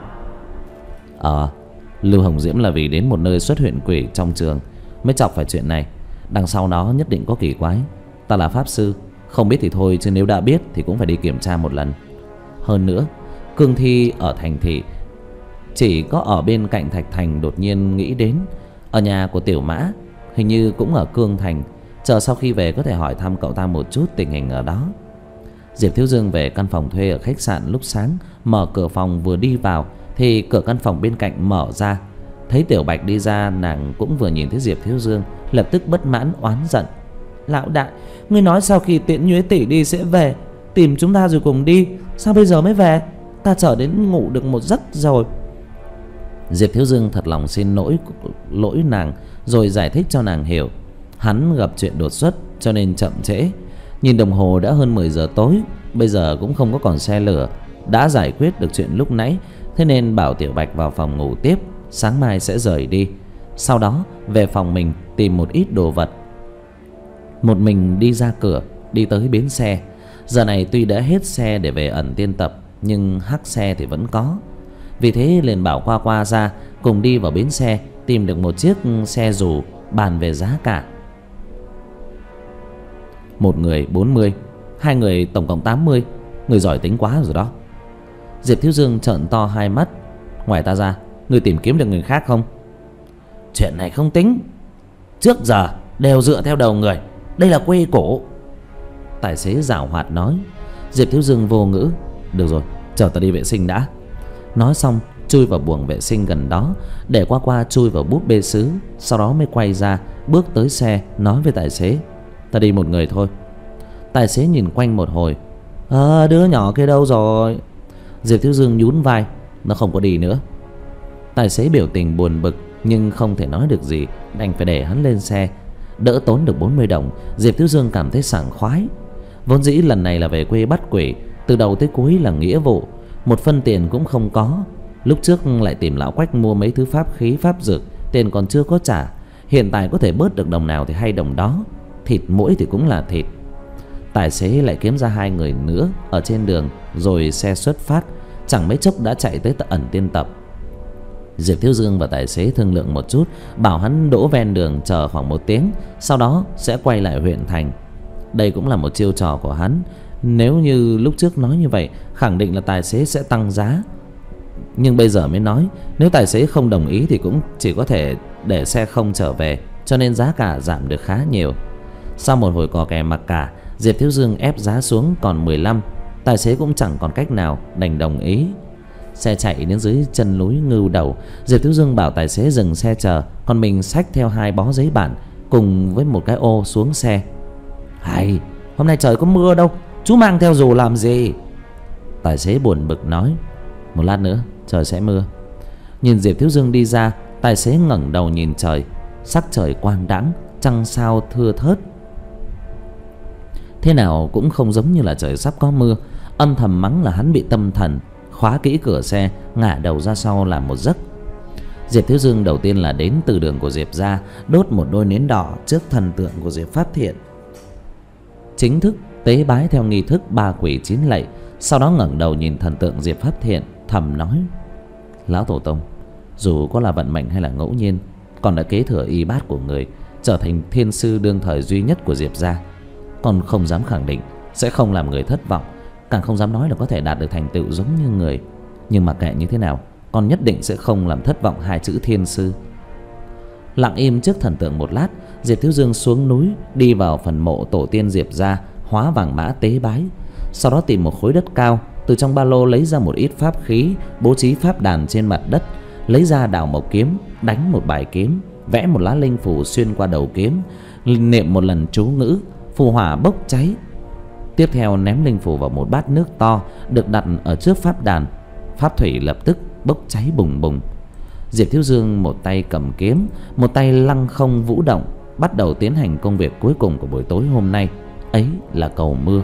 à?
Lưu Hồng Diễm là vì đến một nơi xuất hiện quỷ trong trường mới chọc phải chuyện này. Đằng sau đó nhất định có kỳ quái. Ta là pháp sư, không biết thì thôi, chứ nếu đã biết thì cũng phải đi kiểm tra một lần. Hơn nữa, cương thi ở thành thị chỉ có ở bên cạnh Thạch Thành. Đột nhiên nghĩ đến ở nhà của Tiểu Mã, hình như cũng ở Cương Thành. Chờ sau khi về có thể hỏi thăm cậu ta một chút tình hình ở đó. Diệp Thiếu Dương về căn phòng thuê ở khách sạn lúc sáng, mở cửa phòng vừa đi vào thì cửa căn phòng bên cạnh mở ra. Thấy Tiểu Bạch đi ra, nàng cũng vừa nhìn thấy Diệp Thiếu Dương, lập tức bất mãn oán giận.
Lão đại, ngươi nói sau khi Tiễn Nhuế tỷ đi sẽ về tìm chúng ta rồi cùng đi, sao bây giờ mới về? Ta chờ đến ngủ được một giấc rồi.
Diệp Thiếu Dương thật lòng xin lỗi nàng, rồi giải thích cho nàng hiểu. Hắn gặp chuyện đột xuất cho nên chậm trễ. Nhìn đồng hồ đã hơn 10 giờ tối, bây giờ cũng không có còn xe lửa. Đã giải quyết được chuyện lúc nãy, thế nên bảo Tiểu Bạch vào phòng ngủ tiếp, sáng mai sẽ rời đi. Sau đó về phòng mình tìm một ít đồ vật. Một mình đi ra cửa, đi tới bến xe. Giờ này tuy đã hết xe để về ẩn tiên tập, nhưng hắc xe thì vẫn có. Vì thế liền bảo Qua Qua ra cùng đi vào bến xe, tìm được một chiếc xe dù, bàn về giá cả. Một người 40, hai người tổng cộng 80. Người giỏi tính quá rồi đó. Diệp Thiếu Dương trợn to hai mắt. Ngoài ta ra, người tìm kiếm được người khác không?
Chuyện này không tính, trước giờ đều dựa theo đầu người, đây là quê cũ.
Tài xế giảo hoạt nói. Diệp Thiếu Dương vô ngữ. Được rồi, chờ ta đi vệ sinh đã. Nói xong chui vào buồng vệ sinh gần đó, để qua chui vào búp bê sứ, sau đó mới quay ra, bước tới xe, nói với tài xế: "Ta đi một người thôi." Tài xế nhìn quanh một hồi: "Đứa nhỏ kia đâu rồi?" Diệp Thiếu Dương nhún vai: "Nó không có đi nữa." Tài xế biểu tình buồn bực nhưng không thể nói được gì, đành phải để hắn lên xe. Đỡ tốn được 40 đồng, Diệp Thiếu Dương cảm thấy sảng khoái. Vốn dĩ lần này là về quê bắt quỷ, từ đầu tới cuối là nghĩa vụ, một phân tiền cũng không có. Lúc trước lại tìm lão Quách mua mấy thứ pháp khí pháp dược, tiền còn chưa có trả. Hiện tại có thể bớt được đồng nào thì hay đồng đó. Thịt muỗi thì cũng là thịt. Tài xế lại kiếm ra 2 người nữa ở trên đường, rồi xe xuất phát. Chẳng mấy chốc đã chạy tới ẩn tiên tập. Diệp Thiếu Dương và tài xế thương lượng một chút, bảo hắn đỗ ven đường chờ khoảng 1 tiếng, sau đó sẽ quay lại huyện thành. Đây cũng là một chiêu trò của hắn. Nếu như lúc trước nói như vậy, khẳng định là tài xế sẽ tăng giá. Nhưng bây giờ mới nói, nếu tài xế không đồng ý thì cũng chỉ có thể để xe không trở về, cho nên giá cả giảm được khá nhiều. Sau một hồi cò kè mặc cả, Diệp Thiếu Dương ép giá xuống còn 15. Tài xế cũng chẳng còn cách nào, đành đồng ý. Xe chạy đến dưới chân núi Ngưu Đầu, Diệp Thiếu Dương bảo tài xế dừng xe chờ, còn mình xách theo 2 bó giấy bản cùng với một cái ô xuống xe. "Hay, hôm nay trời có mưa đâu, chú mang theo dù làm gì?" Tài xế buồn bực nói: "Một lát nữa trời sẽ mưa." Nhìn Diệp Thiếu Dương đi ra, tài xế ngẩng đầu nhìn trời. Sắc trời quang đãng, trăng sao thưa thớt, thế nào cũng không giống như là trời sắp có mưa. Âm thầm mắng là hắn bị tâm thần, khóa kỹ cửa xe, ngả đầu ra sau làm một giấc. Diệp Thiếu Dương đầu tiên là đến từ đường của Diệp gia, đốt một đôi nến đỏ trước thần tượng của Diệp Pháp Thiện, chính thức tế bái theo nghi thức 3 quỷ 9 lạy. Sau đó ngẩng đầu nhìn thần tượng Diệp Pháp Thiện, thầm nói: "Lão tổ tông, dù có là vận mệnh hay là ngẫu nhiên, con đã kế thừa y bát của người, trở thành thiên sư đương thời duy nhất của Diệp gia. Con không dám khẳng định sẽ không làm người thất vọng, càng không dám nói là có thể đạt được thành tựu giống như người. Nhưng mà kệ như thế nào, con nhất định sẽ không làm thất vọng 2 chữ thiên sư." Lặng im trước thần tượng một lát, Diệp Thiếu Dương xuống núi, đi vào phần mộ tổ tiên Diệp gia, hóa vàng mã tế bái. Sau đó tìm một khối đất cao, từ trong ba lô lấy ra một ít pháp khí, bố trí pháp đàn trên mặt đất, lấy ra đào mộc kiếm, đánh một bài kiếm, vẽ một lá linh phù xuyên qua đầu kiếm, niệm một lần chú ngữ, phù hỏa bốc cháy. Tiếp theo ném linh phù vào một bát nước to được đặt ở trước pháp đàn, pháp thủy lập tức bốc cháy bùng bùng. Diệp Thiếu Dương một tay cầm kiếm, một tay lăng không vũ động, bắt đầu tiến hành công việc cuối cùng của buổi tối hôm nay, ấy là cầu mưa.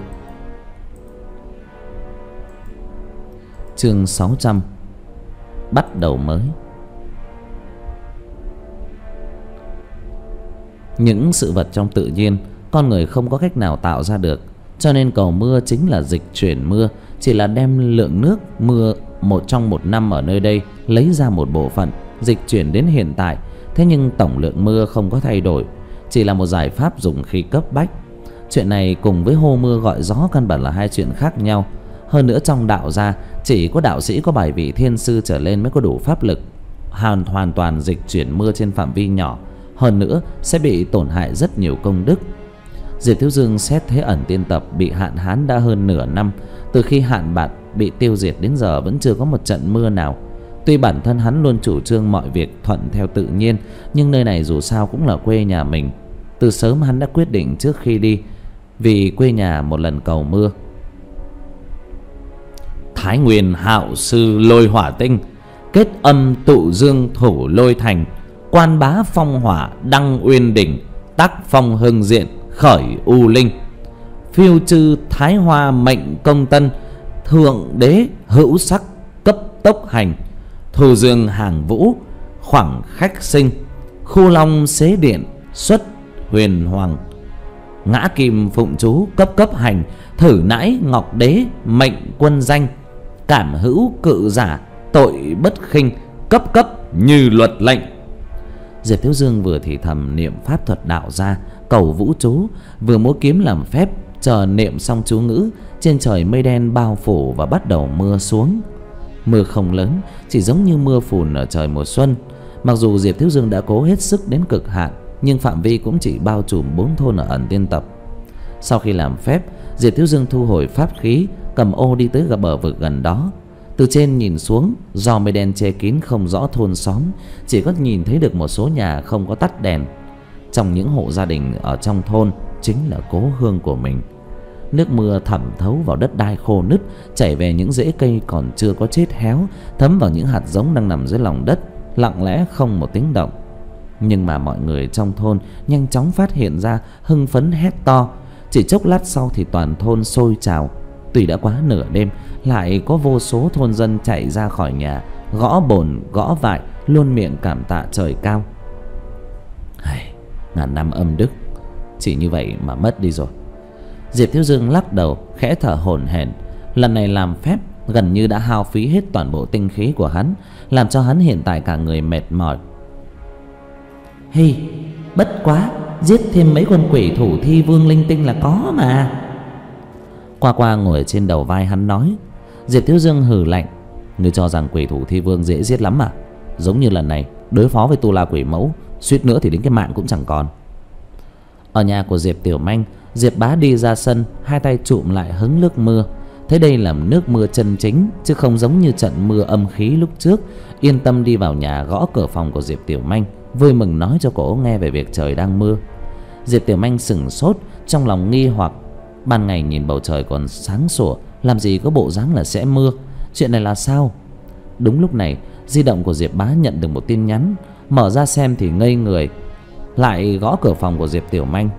Chương 600: Bắt đầu mới. Những sự vật trong tự nhiên con người không có cách nào tạo ra được, cho nên cầu mưa chính là dịch chuyển mưa, chỉ là đem lượng nước mưa trong một năm ở nơi đây lấy ra một bộ phận, dịch chuyển đến hiện tại. Thế nhưng tổng lượng mưa không có thay đổi, chỉ là một giải pháp dùng khi cấp bách. Chuyện này cùng với hô mưa gọi gió căn bản là 2 chuyện khác nhau. Hơn nữa trong đạo gia, chỉ có đạo sĩ có bài vị thiên sư trở lên mới có đủ pháp lực hoàn toàn dịch chuyển mưa trên phạm vi nhỏ. Hơn nữa sẽ bị tổn hại rất nhiều công đức. Diệp Thiếu Dương xét thế ẩn tiên tập bị hạn hán đã hơn nửa năm. Từ khi hạn bạt bị tiêu diệt đến giờ vẫn chưa có một trận mưa nào. Tuy bản thân hắn luôn chủ trương mọi việc thuận theo tự nhiên, nhưng nơi này dù sao cũng là quê nhà mình. Từ sớm hắn đã quyết định trước khi đi vì quê nhà một lần cầu mưa. Thái Nguyên hạo sư lôi hỏa tinh, kết âm tụ dương thủ lôi thành, quan bá phong hỏa đăng uyên đỉnh, tác phong hưng diện khởi u linh, phiêu chư thái hoa mệnh công tân, thượng đế hữu sắc cấp tốc hành, thù dương hàng vũ khoảng khách sinh, khu long xế điện xuất huyền hoàng, ngã kim phụng chú cấp hành, thử nãi ngọc đế mệnh quân danh, cảm hữu cự giả tội bất khinh, cấp như luật lệnh. Diệp Thiếu Dương vừa thì thầm niệm pháp thuật đạo gia cầu vũ chú, vừa múa kiếm làm phép, chờ niệm xong chú ngữ, trên trời mây đen bao phủ và bắt đầu mưa xuống. Mưa không lớn, chỉ giống như mưa phùn ở trời mùa xuân. Mặc dù Diệp Thiếu Dương đã cố hết sức đến cực hạn, nhưng phạm vi cũng chỉ bao trùm 4 thôn ở ẩn tiên tập. Sau khi làm phép, Diệp Thiếu Dương thu hồi pháp khí, cầm ô đi tới bờ vực gần đó. Từ trên nhìn xuống, do mây đen che kín không rõ thôn xóm, chỉ có nhìn thấy được một số nhà không có tắt đèn. Trong những hộ gia đình ở trong thôn chính là cố hương của mình. Nước mưa thẩm thấu vào đất đai khô nứt, chảy về những rễ cây còn chưa có chết héo, thấm vào những hạt giống đang nằm dưới lòng đất, lặng lẽ không một tiếng động. Nhưng mà mọi người trong thôn nhanh chóng phát hiện ra, hưng phấn hét to. Chỉ chốc lát sau thì toàn thôn sôi trào. Tuy đã quá nửa đêm, lại có vô số thôn dân chạy ra khỏi nhà, gõ bồn gõ vại, luôn miệng cảm tạ trời cao. Ngàn năm âm đức chỉ như vậy mà mất đi rồi. Diệp Thiếu Dương lắc đầu khẽ thở hổn hển. Lần này làm phép gần như đã hao phí hết toàn bộ tinh khí của hắn, làm cho hắn hiện tại cả người mệt mỏi.
Bất quá, giết thêm mấy con quỷ thủ thi vương linh tinh là có mà.
Qua ngồi trên đầu vai hắn nói. Diệp Thiếu Dương hừ lạnh. Ngươi cho rằng quỷ thủ thi vương dễ giết lắm à? Giống như lần này đối phó với Tu La quỷ mẫu, suýt nữa thì đến cái mạng cũng chẳng còn. Ở nhà của Diệp Tiểu Manh, Diệp Bá đi ra sân, hai tay chụm lại hứng nước mưa. Thế đây là nước mưa chân chính, chứ không giống như trận mưa âm khí lúc trước. Yên tâm đi vào nhà, gõ cửa phòng của Diệp Tiểu Manh, vui mừng nói cho cổ nghe về việc trời đang mưa. Diệp Tiểu Manh sửng sốt, trong lòng nghi hoặc. Ban ngày nhìn bầu trời còn sáng sủa, làm gì có bộ dáng là sẽ mưa. Chuyện này là sao? Đúng lúc này, di động của Diệp Bá nhận được một tin nhắn. Mở ra xem thì ngây người, lại gõ cửa phòng của Diệp Tiểu Manh.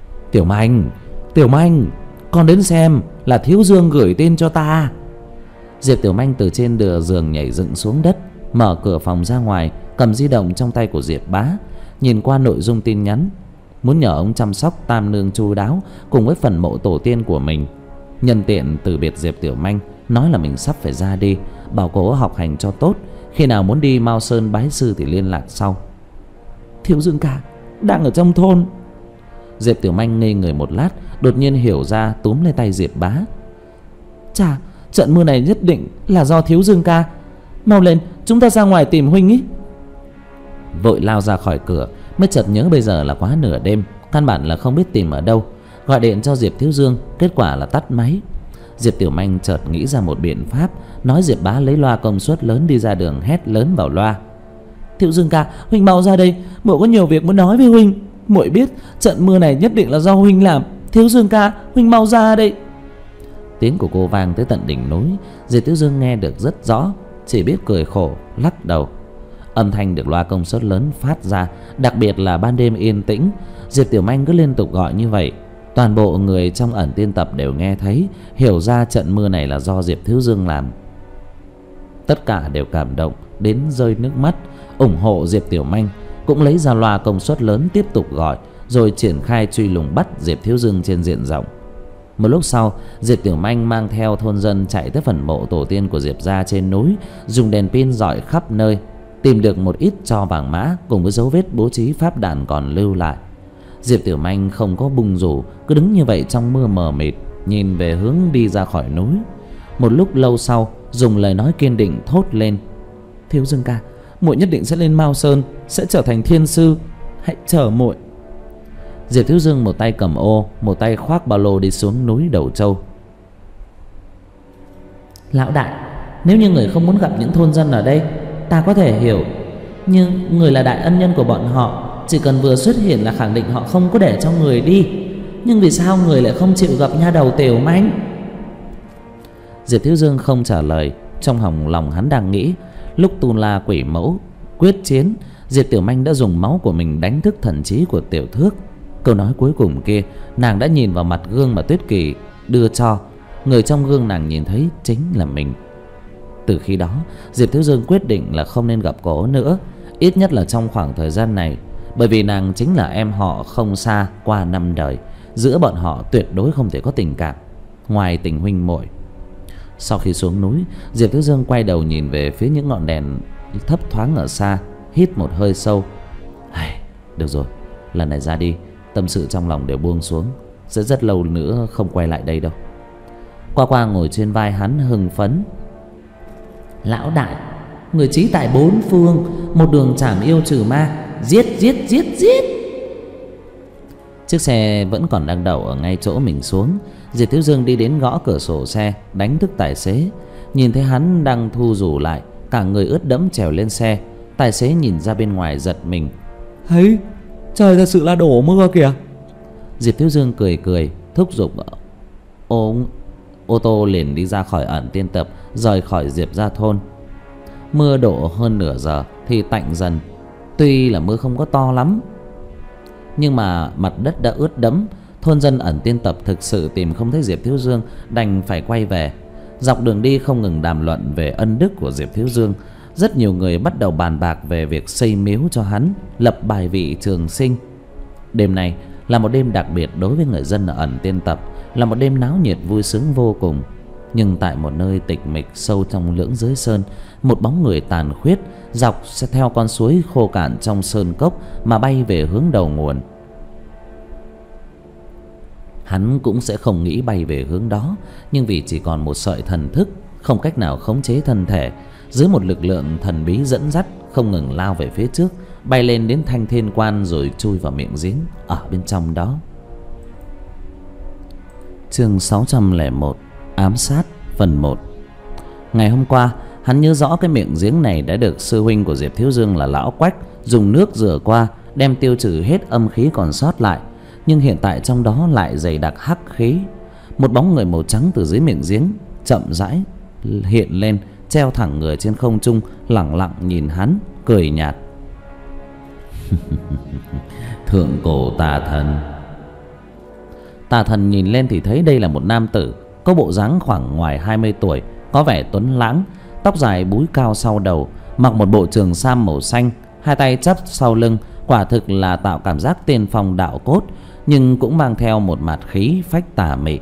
Tiểu Manh, con đến xem, là Thiếu Dương gửi tin cho ta. Diệp Tiểu Manh từ trên giường nhảy dựng xuống đất, mở cửa phòng ra ngoài, cầm di động trong tay của Diệp Bá, nhìn qua nội dung tin nhắn. Muốn nhờ ông chăm sóc tam nương chu đáo cùng với phần mộ tổ tiên của mình. Nhân tiện từ biệt Diệp Tiểu Manh, nói là mình sắp phải ra đi, bảo cô học hành cho tốt, khi nào muốn đi Mao Sơn bái sư thì liên lạc sau.
Thiếu Dương ca đang ở trong thôn.
Diệp Tiểu Manh ngây người một lát, đột nhiên hiểu ra, túm lấy tay Diệp Bá.
Chà, trận mưa này nhất định là do Thiếu Dương ca. Mau lên, chúng ta ra ngoài tìm huynh ý.
Vội lao ra khỏi cửa, mới chợt nhớ bây giờ là quá nửa đêm, căn bản là không biết tìm ở đâu. Gọi điện cho Diệp Thiếu Dương, kết quả là tắt máy. Diệp Tiểu Manh chợt nghĩ ra một biện pháp, nói Diệp Bá lấy loa công suất lớn đi ra đường, hét lớn vào loa.
Thiếu Dương ca, huynh mau ra đây, muội có nhiều việc muốn nói với huynh. Muội biết trận mưa này nhất định là do huynh làm. Thiếu Dương ca, huynh mau ra đây.
Tiếng của cô vang tới tận đỉnh núi. Diệp Thiếu Dương nghe được rất rõ, chỉ biết cười khổ lắc đầu. Âm thanh được loa công suất lớn phát ra, đặc biệt là ban đêm yên tĩnh, Diệp Tiểu Manh cứ liên tục gọi như vậy. Toàn bộ người trong ẩn tiên tập đều nghe thấy, hiểu ra trận mưa này là do Diệp Thiếu Dương làm. Tất cả đều cảm động đến rơi nước mắt, ủng hộ Diệp Tiểu Manh, cũng lấy ra loa công suất lớn tiếp tục gọi, rồi triển khai truy lùng bắt Diệp Thiếu Dương trên diện rộng. Một lúc sau, Diệp Tiểu Manh mang theo thôn dân chạy tới phần mộ tổ tiên của Diệp gia trên núi, dùng đèn pin rọi khắp nơi, tìm được một ít tro vàng mã cùng với dấu vết bố trí pháp đàn còn lưu lại. Diệp Tiểu Manh không có bung rủ, cứ đứng như vậy trong mưa mờ mịt, nhìn về hướng đi ra khỏi núi. Một lúc lâu sau, dùng lời nói kiên định thốt lên.
Thiếu Dương ca, muội nhất định sẽ lên Mao Sơn, sẽ trở thành thiên sư. Hãy chờ muội.
Diệp Thiếu Dương một tay cầm ô, một tay khoác ba lô đi xuống núi Đầu Châu.
Lão đại, nếu như người không muốn gặp những thôn dân ở đây, ta có thể hiểu. Nhưng người là đại ân nhân của bọn họ, chỉ cần vừa xuất hiện là khẳng định họ không có để cho người đi. Nhưng vì sao người lại không chịu gặp nha đầu Tiểu Manh?
Diệp Thiếu Dương không trả lời. Trong lòng hắn đang nghĩ, lúc Tu La quỷ mẫu quyết chiến, Diệp Tiểu Manh đã dùng máu của mình đánh thức thần trí của Tiểu Thước. Câu nói cuối cùng kia, nàng đã nhìn vào mặt gương mà Tuyết Kỳ đưa cho. Người trong gương nàng nhìn thấy chính là mình. Từ khi đó, Diệp Thiếu Dương quyết định là không nên gặp cô nữa, ít nhất là trong khoảng thời gian này, bởi vì nàng chính là em họ không xa qua 5 đời, giữa bọn họ tuyệt đối không thể có tình cảm ngoài tình huynh muội. Sau khi xuống núi, Diệp Thiếu Dương quay đầu nhìn về phía những ngọn đèn thấp thoáng ở xa, hít một hơi sâu. Được rồi, lần này ra đi, tâm sự trong lòng đều buông xuống, sẽ rất lâu nữa không quay lại đây đâu. Qua ngồi trên vai hắn hưng phấn.
Lão đại, người trí tại bốn phương, một đường trảm yêu trừ ma, giết.
Chiếc xe vẫn còn đang đậu ở ngay chỗ mình xuống. Diệp Thiếu Dương đi đến gõ cửa sổ xe, đánh thức tài xế. Nhìn thấy hắn đang thu rủ lại, cả người ướt đẫm trèo lên xe. Tài xế nhìn ra bên ngoài giật mình.
Thấy, trời thật sự là đổ mưa kìa.
Diệp Thiếu Dương cười cười thúc giục ô tô liền đi ra khỏi ẩn tiên tập, rời khỏi Diệp gia thôn. Mưa đổ hơn nửa giờ thì tạnh dần. Tuy là mưa không có to lắm, nhưng mà mặt đất đã ướt đẫm. Thôn dân ẩn tiên tập thực sự tìm không thấy Diệp Thiếu Dương, đành phải quay về. Dọc đường đi không ngừng đàm luận về ân đức của Diệp Thiếu Dương. Rất nhiều người bắt đầu bàn bạc về việc xây miếu cho hắn, lập bài vị trường sinh. Đêm này là một đêm đặc biệt đối với người dân ở ẩn tiên tập, là một đêm náo nhiệt vui sướng vô cùng. Nhưng tại một nơi tịch mịch sâu trong lưỡng giới sơn, một bóng người tàn khuyết dọc sẽ theo con suối khô cạn trong sơn cốc mà bay về hướng đầu nguồn. Hắn cũng sẽ không nghĩ bay về hướng đó, nhưng vì chỉ còn một sợi thần thức, không cách nào khống chế thân thể, dưới một lực lượng thần bí dẫn dắt, không ngừng lao về phía trước, bay lên đến Thanh Thiên Quan rồi chui vào miệng giếng ở bên trong đó. Chương 601 Ám sát phần 1. Ngày hôm qua, hắn nhớ rõ cái miệng giếng này đã được sư huynh của Diệp Thiếu Dương là Lão Quách dùng nước rửa qua, đem tiêu trừ hết âm khí còn sót lại. Nhưng hiện tại trong đó lại dày đặc hắc khí. Một bóng người màu trắng từ dưới miệng giếng chậm rãi hiện lên, treo thẳng người trên không trung, lẳng lặng nhìn hắn, cười nhạt. Thượng cổ tà thần. Tà thần nhìn lên thì thấy đây là một nam tử có bộ dáng khoảng ngoài 20 tuổi, có vẻ tuấn lãng, tóc dài búi cao sau đầu, mặc một bộ trường sam màu xanh, hai tay chắp sau lưng, quả thực là tạo cảm giác tiên phong đạo cốt, nhưng cũng mang theo một mạt khí phách tà mị.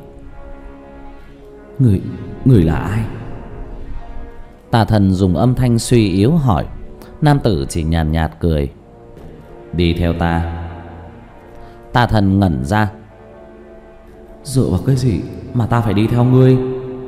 Người là ai? Tà thần dùng âm thanh suy yếu hỏi. Nam tử chỉ nhàn nhạt cười. Đi theo ta. Tà thần ngẩn ra. Dựa vào cái gì mà ta phải đi theo ngươi?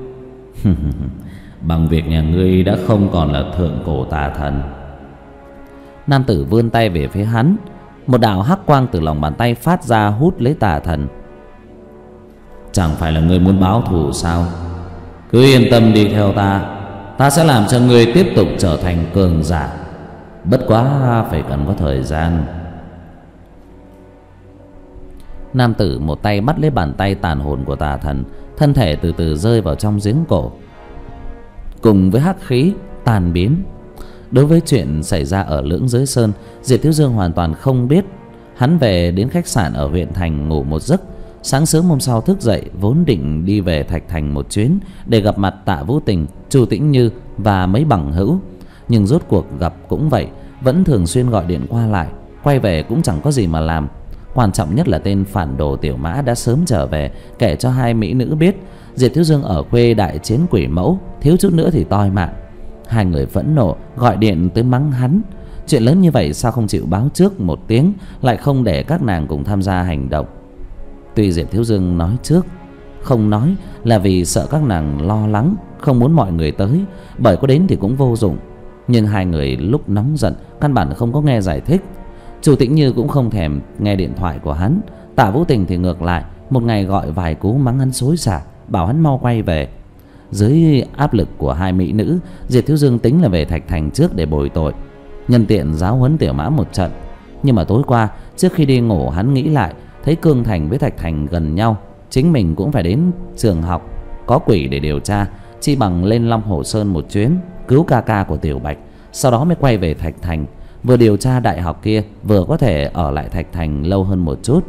Bằng việc nhà ngươi đã không còn là thượng cổ tà thần. Nam tử vươn tay về phía hắn. Một đạo hắc quang từ lòng bàn tay phát ra hút lấy tà thần. Chẳng phải là ngươi muốn báo thù sao? Cứ yên tâm đi theo ta, ta sẽ làm cho ngươi tiếp tục trở thành cường giả. Bất quá phải cần có thời gian. Nam tử một tay bắt lấy bàn tay tàn hồn của tà thần, thân thể từ từ rơi vào trong giếng cổ, cùng với hắc khí tan biến. Đối với chuyện xảy ra ở Lưỡng Giới Sơn, Diệp Thiếu Dương hoàn toàn không biết. Hắn về đến khách sạn ở huyện thành ngủ một giấc. Sáng sớm hôm sau thức dậy, vốn định đi về Thạch Thành một chuyến để gặp mặt Tạ Vũ Tình, Chu Tĩnh Như và mấy bằng hữu. Nhưng rốt cuộc gặp cũng vậy, vẫn thường xuyên gọi điện qua lại. Quay về cũng chẳng có gì mà làm. Quan trọng nhất là tên phản đồ Tiểu Mã đã sớm trở về, kể cho hai mỹ nữ biết Diệp Thiếu Dương ở quê đại chiến quỷ mẫu, thiếu chút nữa thì toi mạng. Hai người phẫn nộ gọi điện tới mắng hắn. Chuyện lớn như vậy sao không chịu báo trước một tiếng, lại không để các nàng cùng tham gia hành động. Tuy Diệp Thiếu Dương nói trước, không nói là vì sợ các nàng lo lắng, không muốn mọi người tới, bởi có đến thì cũng vô dụng. Nhưng hai người lúc nóng giận căn bản không có nghe giải thích. Chu Tĩnh Như cũng không thèm nghe điện thoại của hắn. Tạ Vũ Tình thì ngược lại, một ngày gọi vài cú mắng hắn xối xả, bảo hắn mau quay về. Dưới áp lực của hai mỹ nữ, Diệp Thiếu Dương tính là về Thạch Thành trước để bồi tội, nhân tiện giáo huấn Tiểu Mã một trận. Nhưng mà tối qua trước khi đi ngủ, hắn nghĩ lại, thấy Cương Thành với Thạch Thành gần nhau, chính mình cũng phải đến trường học có quỷ để điều tra, chi bằng lên Long Hồ Sơn một chuyến, cứu ca ca của Tiểu Bạch, sau đó mới quay về Thạch Thành. Vừa điều tra đại học kia, vừa có thể ở lại Thạch Thành lâu hơn một chút.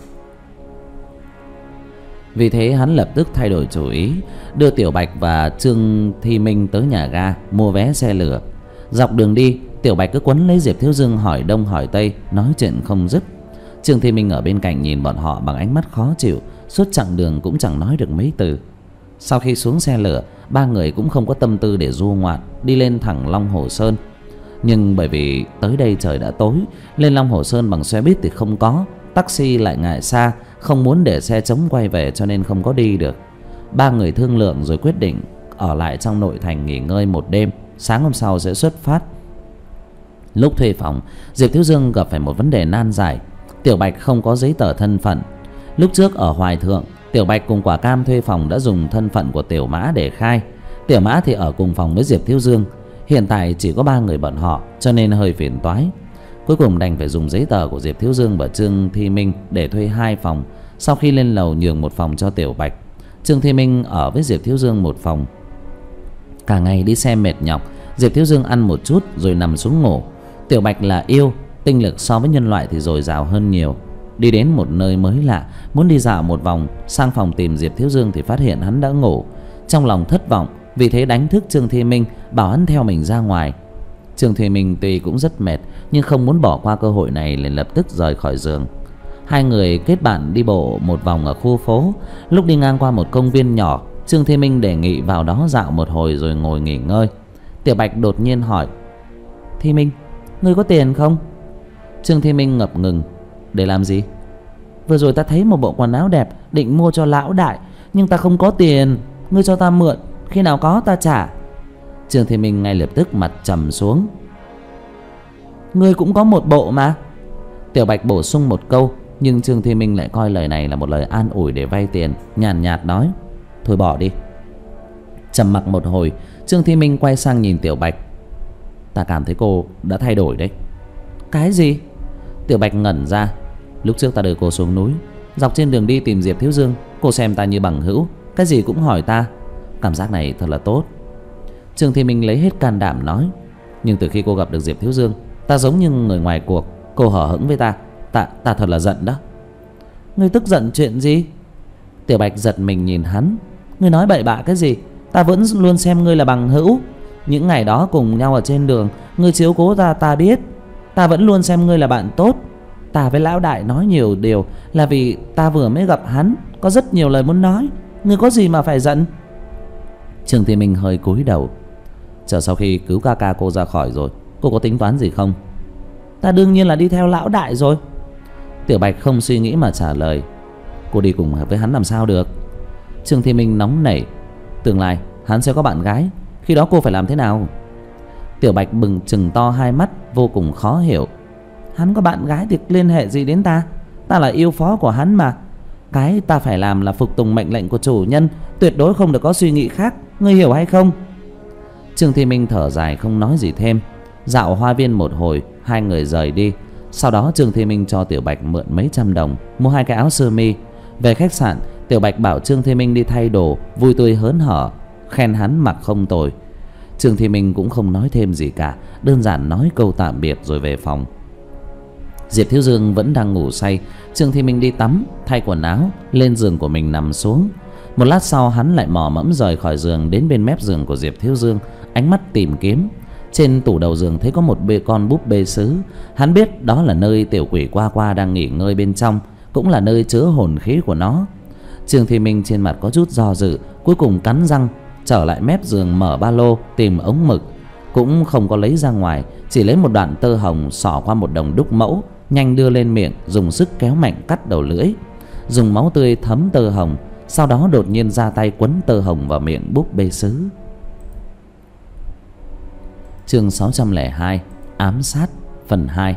Vì thế hắn lập tức thay đổi chủ ý, đưa Tiểu Bạch và Trương Thi Minh tới nhà ga mua vé xe lửa. Dọc đường đi, Tiểu Bạch cứ quấn lấy Diệp Thiếu Dương hỏi đông hỏi tây, nói chuyện không dứt. Trương Thi Minh ở bên cạnh nhìn bọn họ bằng ánh mắt khó chịu, suốt chặng đường cũng chẳng nói được mấy từ. Sau khi xuống xe lửa, ba người cũng không có tâm tư để du ngoạn, đi lên thẳng Long Hồ Sơn. Nhưng bởi vì tới đây trời đã tối, lên Long Hồ Sơn bằng xe buýt thì không có, taxi lại ngại xa, không muốn để xe trống quay về, cho nên không có đi được. Ba người thương lượng rồi quyết định ở lại trong nội thành nghỉ ngơi một đêm, sáng hôm sau sẽ xuất phát. Lúc thuê phòng, Diệp Thiếu Dương gặp phải một vấn đề nan giải. Tiểu Bạch không có giấy tờ thân phận. Lúc trước ở Hoài Thượng, Tiểu Bạch cùng Quả Cam thuê phòng đã dùng thân phận của Tiểu Mã để khai. Tiểu Mã thì ở cùng phòng với Diệp Thiếu Dương. Hiện tại chỉ có 3 người bọn họ cho nên hơi phiền toái. Cuối cùng đành phải dùng giấy tờ của Diệp Thiếu Dương và Trương Thi Minh để thuê 2 phòng. Sau khi lên lầu nhường 1 phòng cho Tiểu Bạch, Trương Thi Minh ở với Diệp Thiếu Dương 1 phòng. Cả ngày đi xe mệt nhọc, Diệp Thiếu Dương ăn một chút rồi nằm xuống ngủ. Tiểu Bạch là yêu, tinh lực so với nhân loại thì dồi dào hơn nhiều. Đi đến một nơi mới lạ, muốn đi dạo một vòng, sang phòng tìm Diệp Thiếu Dương thì phát hiện hắn đã ngủ. Trong lòng thất vọng, vì thế đánh thức Trương Thi Minh, bảo hắn theo mình ra ngoài. Trương Thi Minh tuy cũng rất mệt nhưng không muốn bỏ qua cơ hội này, liền lập tức rời khỏi giường. Hai người kết bạn đi bộ một vòng ở khu phố. Lúc đi ngang qua một công viên nhỏ, Trương Thi Minh đề nghị vào đó dạo một hồi rồi ngồi nghỉ ngơi. Tiểu Bạch đột nhiên hỏi: Thi Minh, ngươi có tiền không? Trương Thi Minh ngập ngừng: Để làm gì? Vừa rồi ta thấy một bộ quần áo đẹp định mua cho lão đại, nhưng ta không có tiền. Ngươi cho ta mượn, khi nào có ta trả. Trương Thi Minh ngay lập tức mặt trầm xuống: Ngươi cũng có một bộ mà. Tiểu Bạch bổ sung một câu, nhưng Trương Thi Minh lại coi lời này là một lời an ủi để vay tiền, nhàn nhạt nói: Thôi bỏ đi. Trầm mặc một hồi, Trương Thi Minh quay sang nhìn Tiểu Bạch: Ta cảm thấy cô đã thay đổi đấy. Cái gì? Tiểu Bạch ngẩn ra. Lúc trước ta đưa cô xuống núi, dọc trên đường đi tìm Diệp Thiếu Dương, cô xem ta như bằng hữu, cái gì cũng hỏi ta. Cảm giác này thật là tốt. Trương Thi Minh lấy hết can đảm nói: Nhưng từ khi cô gặp được Diệp Thiếu Dương, ta giống như người ngoài cuộc. Cô hở hững với ta, ta thật là giận đó. Ngươi tức giận chuyện gì? Tiểu Bạch giật mình nhìn hắn: Ngươi nói bậy bạ cái gì? Ta vẫn luôn xem ngươi là bằng hữu. Những ngày đó cùng nhau ở trên đường, ngươi chiếu cố ta biết. Ta vẫn luôn xem ngươi là bạn tốt. Ta với lão đại nói nhiều điều là vì ta vừa mới gặp hắn, có rất nhiều lời muốn nói. Ngươi có gì mà phải giận? Trương Thi Minh hơi cúi đầu: Chờ sau khi cứu ca cô ra khỏi rồi, cô có tính toán gì không? Ta đương nhiên là đi theo lão đại rồi. Tiểu Bạch không suy nghĩ mà trả lời: Cô đi cùng với hắn làm sao được? Trương Thi Minh nóng nảy: Tương lai hắn sẽ có bạn gái, khi đó cô phải làm thế nào? Tiểu Bạch bừng trừng to hai mắt, vô cùng khó hiểu: Hắn có bạn gái thì liên hệ gì đến ta? Ta là yêu phó của hắn mà. Cái ta phải làm là phục tùng mệnh lệnh của chủ nhân, tuyệt đối không được có suy nghĩ khác. Ngươi hiểu hay không? Trương Thi Minh thở dài không nói gì thêm. Dạo hoa viên một hồi, hai người rời đi. Sau đó Trương Thi Minh cho Tiểu Bạch mượn mấy trăm đồng, mua 2 cái áo sơ mi. Về khách sạn, Tiểu Bạch bảo Trương Thi Minh đi thay đồ, vui tươi hớn hở, khen hắn mặc không tồi. Trương Thi Minh cũng không nói thêm gì cả, đơn giản nói câu tạm biệt rồi về phòng. Diệp Thiếu Dương vẫn đang ngủ say. Trương Thi Minh đi tắm, thay quần áo, lên giường của mình nằm xuống. Một lát sau hắn lại mò mẫm rời khỏi giường, đến bên mép giường của Diệp Thiếu Dương, ánh mắt tìm kiếm. Trên tủ đầu giường thấy có một con búp bê sứ. Hắn biết đó là nơi tiểu quỷ Qua đang nghỉ ngơi bên trong, cũng là nơi chứa hồn khí của nó. Trương Thi Minh trên mặt có chút do dự, cuối cùng cắn răng trở lại mép giường, mở ba lô tìm ống mực. Cũng không có lấy ra ngoài, chỉ lấy một đoạn tơ hồng xỏ qua một đồng đúc mẫu, nhanh đưa lên miệng, dùng sức kéo mạnh cắt đầu lưỡi, dùng máu tươi thấm tơ hồng. Sau đó đột nhiên ra tay quấn tơ hồng vào miệng búp bê sứ. Chương 602: Ám sát phần 2.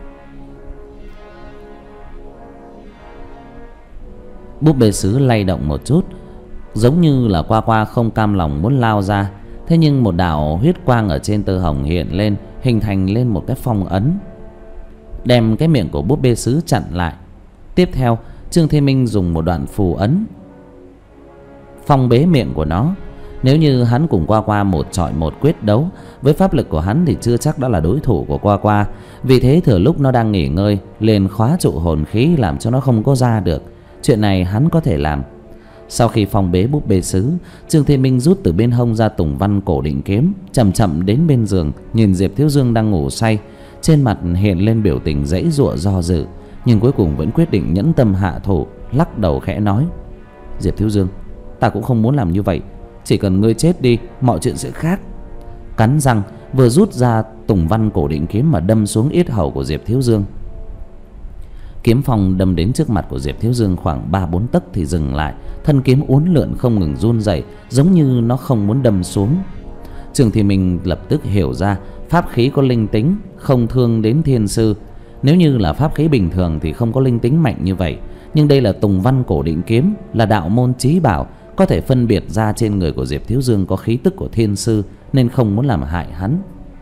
Búp bê sứ lay động một chút, giống như là Qua không cam lòng muốn lao ra. Thế nhưng một đạo huyết quang ở trên tơ hồng hiện lên, hình thành lên một cái phong ấn, đem cái miệng của búp bê sứ chặn lại. Tiếp theo Trương Thi Minh dùng một đoạn phù ấn phong bế miệng của nó. Nếu như hắn cùng Qua một chọi một quyết đấu, với pháp lực của hắn thì chưa chắc đã là đối thủ của Qua. Vì thế thừa lúc nó đang nghỉ ngơi, liền khóa trụ hồn khí, làm cho nó không có ra được. Chuyện này hắn có thể làm. Sau khi phong bế búp bê sứ, Trương Thi Minh rút từ bên hông ra Tùng Văn cổ định kiếm, chậm chậm đến bên giường, nhìn Diệp Thiếu Dương đang ngủ say. Trên mặt hiện lên biểu tình giãy giụa do dự, nhưng cuối cùng vẫn quyết định nhẫn tâm hạ thủ, lắc đầu khẽ nói: Diệp Thiếu Dương, ta cũng không muốn làm như vậy. Chỉ cần ngươi chết đi, mọi chuyện sẽ khác. Cắn răng vừa rút ra Tùng Văn cổ định kiếm mà đâm xuống yết hầu của Diệp Thiếu Dương. Kiếm phong đâm đến trước mặt của Diệp Thiếu Dương khoảng 3-4 tấc thì dừng lại. Thân kiếm uốn lượn không ngừng run rẩy, giống như nó không muốn đâm xuống. Trương Thi Minh lập tức hiểu ra pháp khí có linh tính, không thương đến thiên sư. Nếu như là pháp khí bình thường thì không có linh tính mạnh như vậy, nhưng đây là Tùng Văn cổ định kiếm, là đạo môn chí bảo, có thể phân biệt ra trên người của Diệp Thiếu Dương có khí tức của thiên sư, nên không muốn làm hại hắn.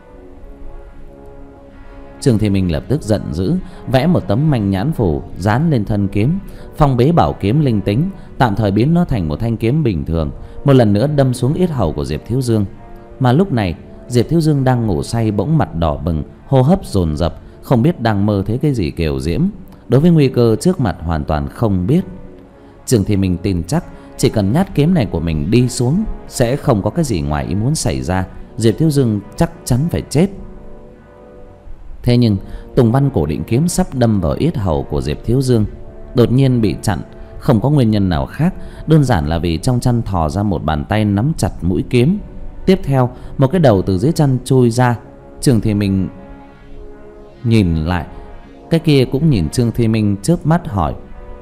Trương Thị Minh lập tức giận dữ, vẽ một tấm manh nhãn phù dán lên thân kiếm, phong bế bảo kiếm linh tính, tạm thời biến nó thành một thanh kiếm bình thường, một lần nữa đâm xuống yết hầu của Diệp Thiếu Dương. Mà lúc này Diệp Thiếu Dương đang ngủ say, bỗng mặt đỏ bừng, hô hấp dồn dập, không biết đang mơ thấy cái gì kiều diễm. Đối với nguy cơ trước mặt hoàn toàn không biết. Trương Thị Minh tin chắc chỉ cần nhát kiếm này của mình đi xuống sẽ không có cái gì ngoài ý muốn xảy ra, Diệp Thiếu Dương chắc chắn phải chết. Thế nhưng Tùng Văn Cổ Định kiếm sắp đâm vào yết hầu của Diệp Thiếu Dương, đột nhiên bị chặn, không có nguyên nhân nào khác, đơn giản là vì trong chăn thò ra một bàn tay nắm chặt mũi kiếm. Tiếp theo, một cái đầu từ dưới chăn chui ra. Trương Thị Minh nhìn lại, cái kia cũng nhìn Trương Thị Minh, chớp mắt hỏi: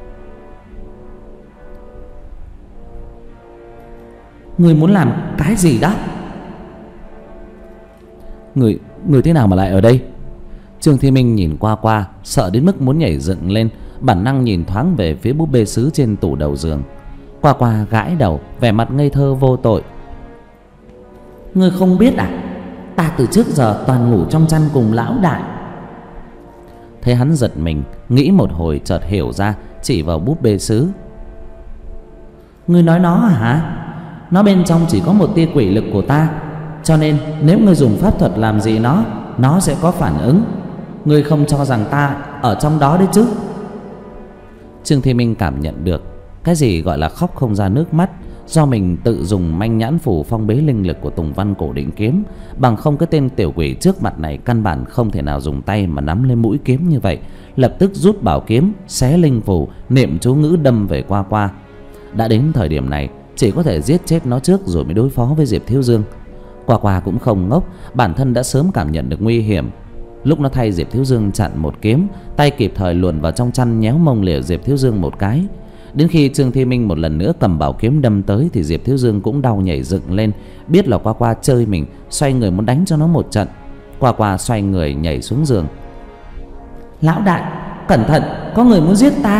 Người muốn làm cái gì đó?
Người thế nào mà lại ở đây? Trương Thị Minh nhìn qua, sợ đến mức muốn nhảy dựng lên, bản năng nhìn thoáng về phía búp bê sứ trên tủ đầu giường. Qua gãi đầu, vẻ mặt ngây thơ vô tội:
Ngươi không biết à? Ta từ trước giờ toàn ngủ trong chăn cùng lão đại.
Thấy hắn giật mình, nghĩ một hồi chợt hiểu ra, chỉ vào búp bê sứ:
Ngươi nói nó hả? Nó bên trong chỉ có một tia quỷ lực của ta, cho nên nếu ngươi dùng pháp thuật làm gì nó sẽ có phản ứng. Ngươi không cho rằng ta ở trong đó đấy chứ?
Trương Thị Minh cảm nhận được cái gì gọi là khóc không ra nước mắt, do mình tự dùng manh nhãn phủ phong bế linh lực của Tùng Văn Cổ Định kiếm, bằng không cái tên tiểu quỷ trước mặt này căn bản không thể nào dùng tay mà nắm lên mũi kiếm như vậy. Lập tức rút bảo kiếm, xé linh phủ, niệm chú ngữ đâm về qua. Đã đến thời điểm này, chỉ có thể giết chết nó trước rồi mới đối phó với Diệp Thiếu Dương. Qua cũng không ngốc, bản thân đã sớm cảm nhận được nguy hiểm. Lúc nó thay Diệp Thiếu Dương chặn một kiếm, tay kịp thời luồn vào trong chăn nhéo mông lìa Diệp Thiếu Dương một cái. Đến khi Trương Thị Minh một lần nữa cầm bảo kiếm đâm tới thì Diệp Thiếu Dương cũng đau nhảy dựng lên, biết là Qua chơi mình, xoay người muốn đánh cho nó một trận. Qua xoay người nhảy xuống giường:
Lão đại, cẩn thận, có người muốn giết ta.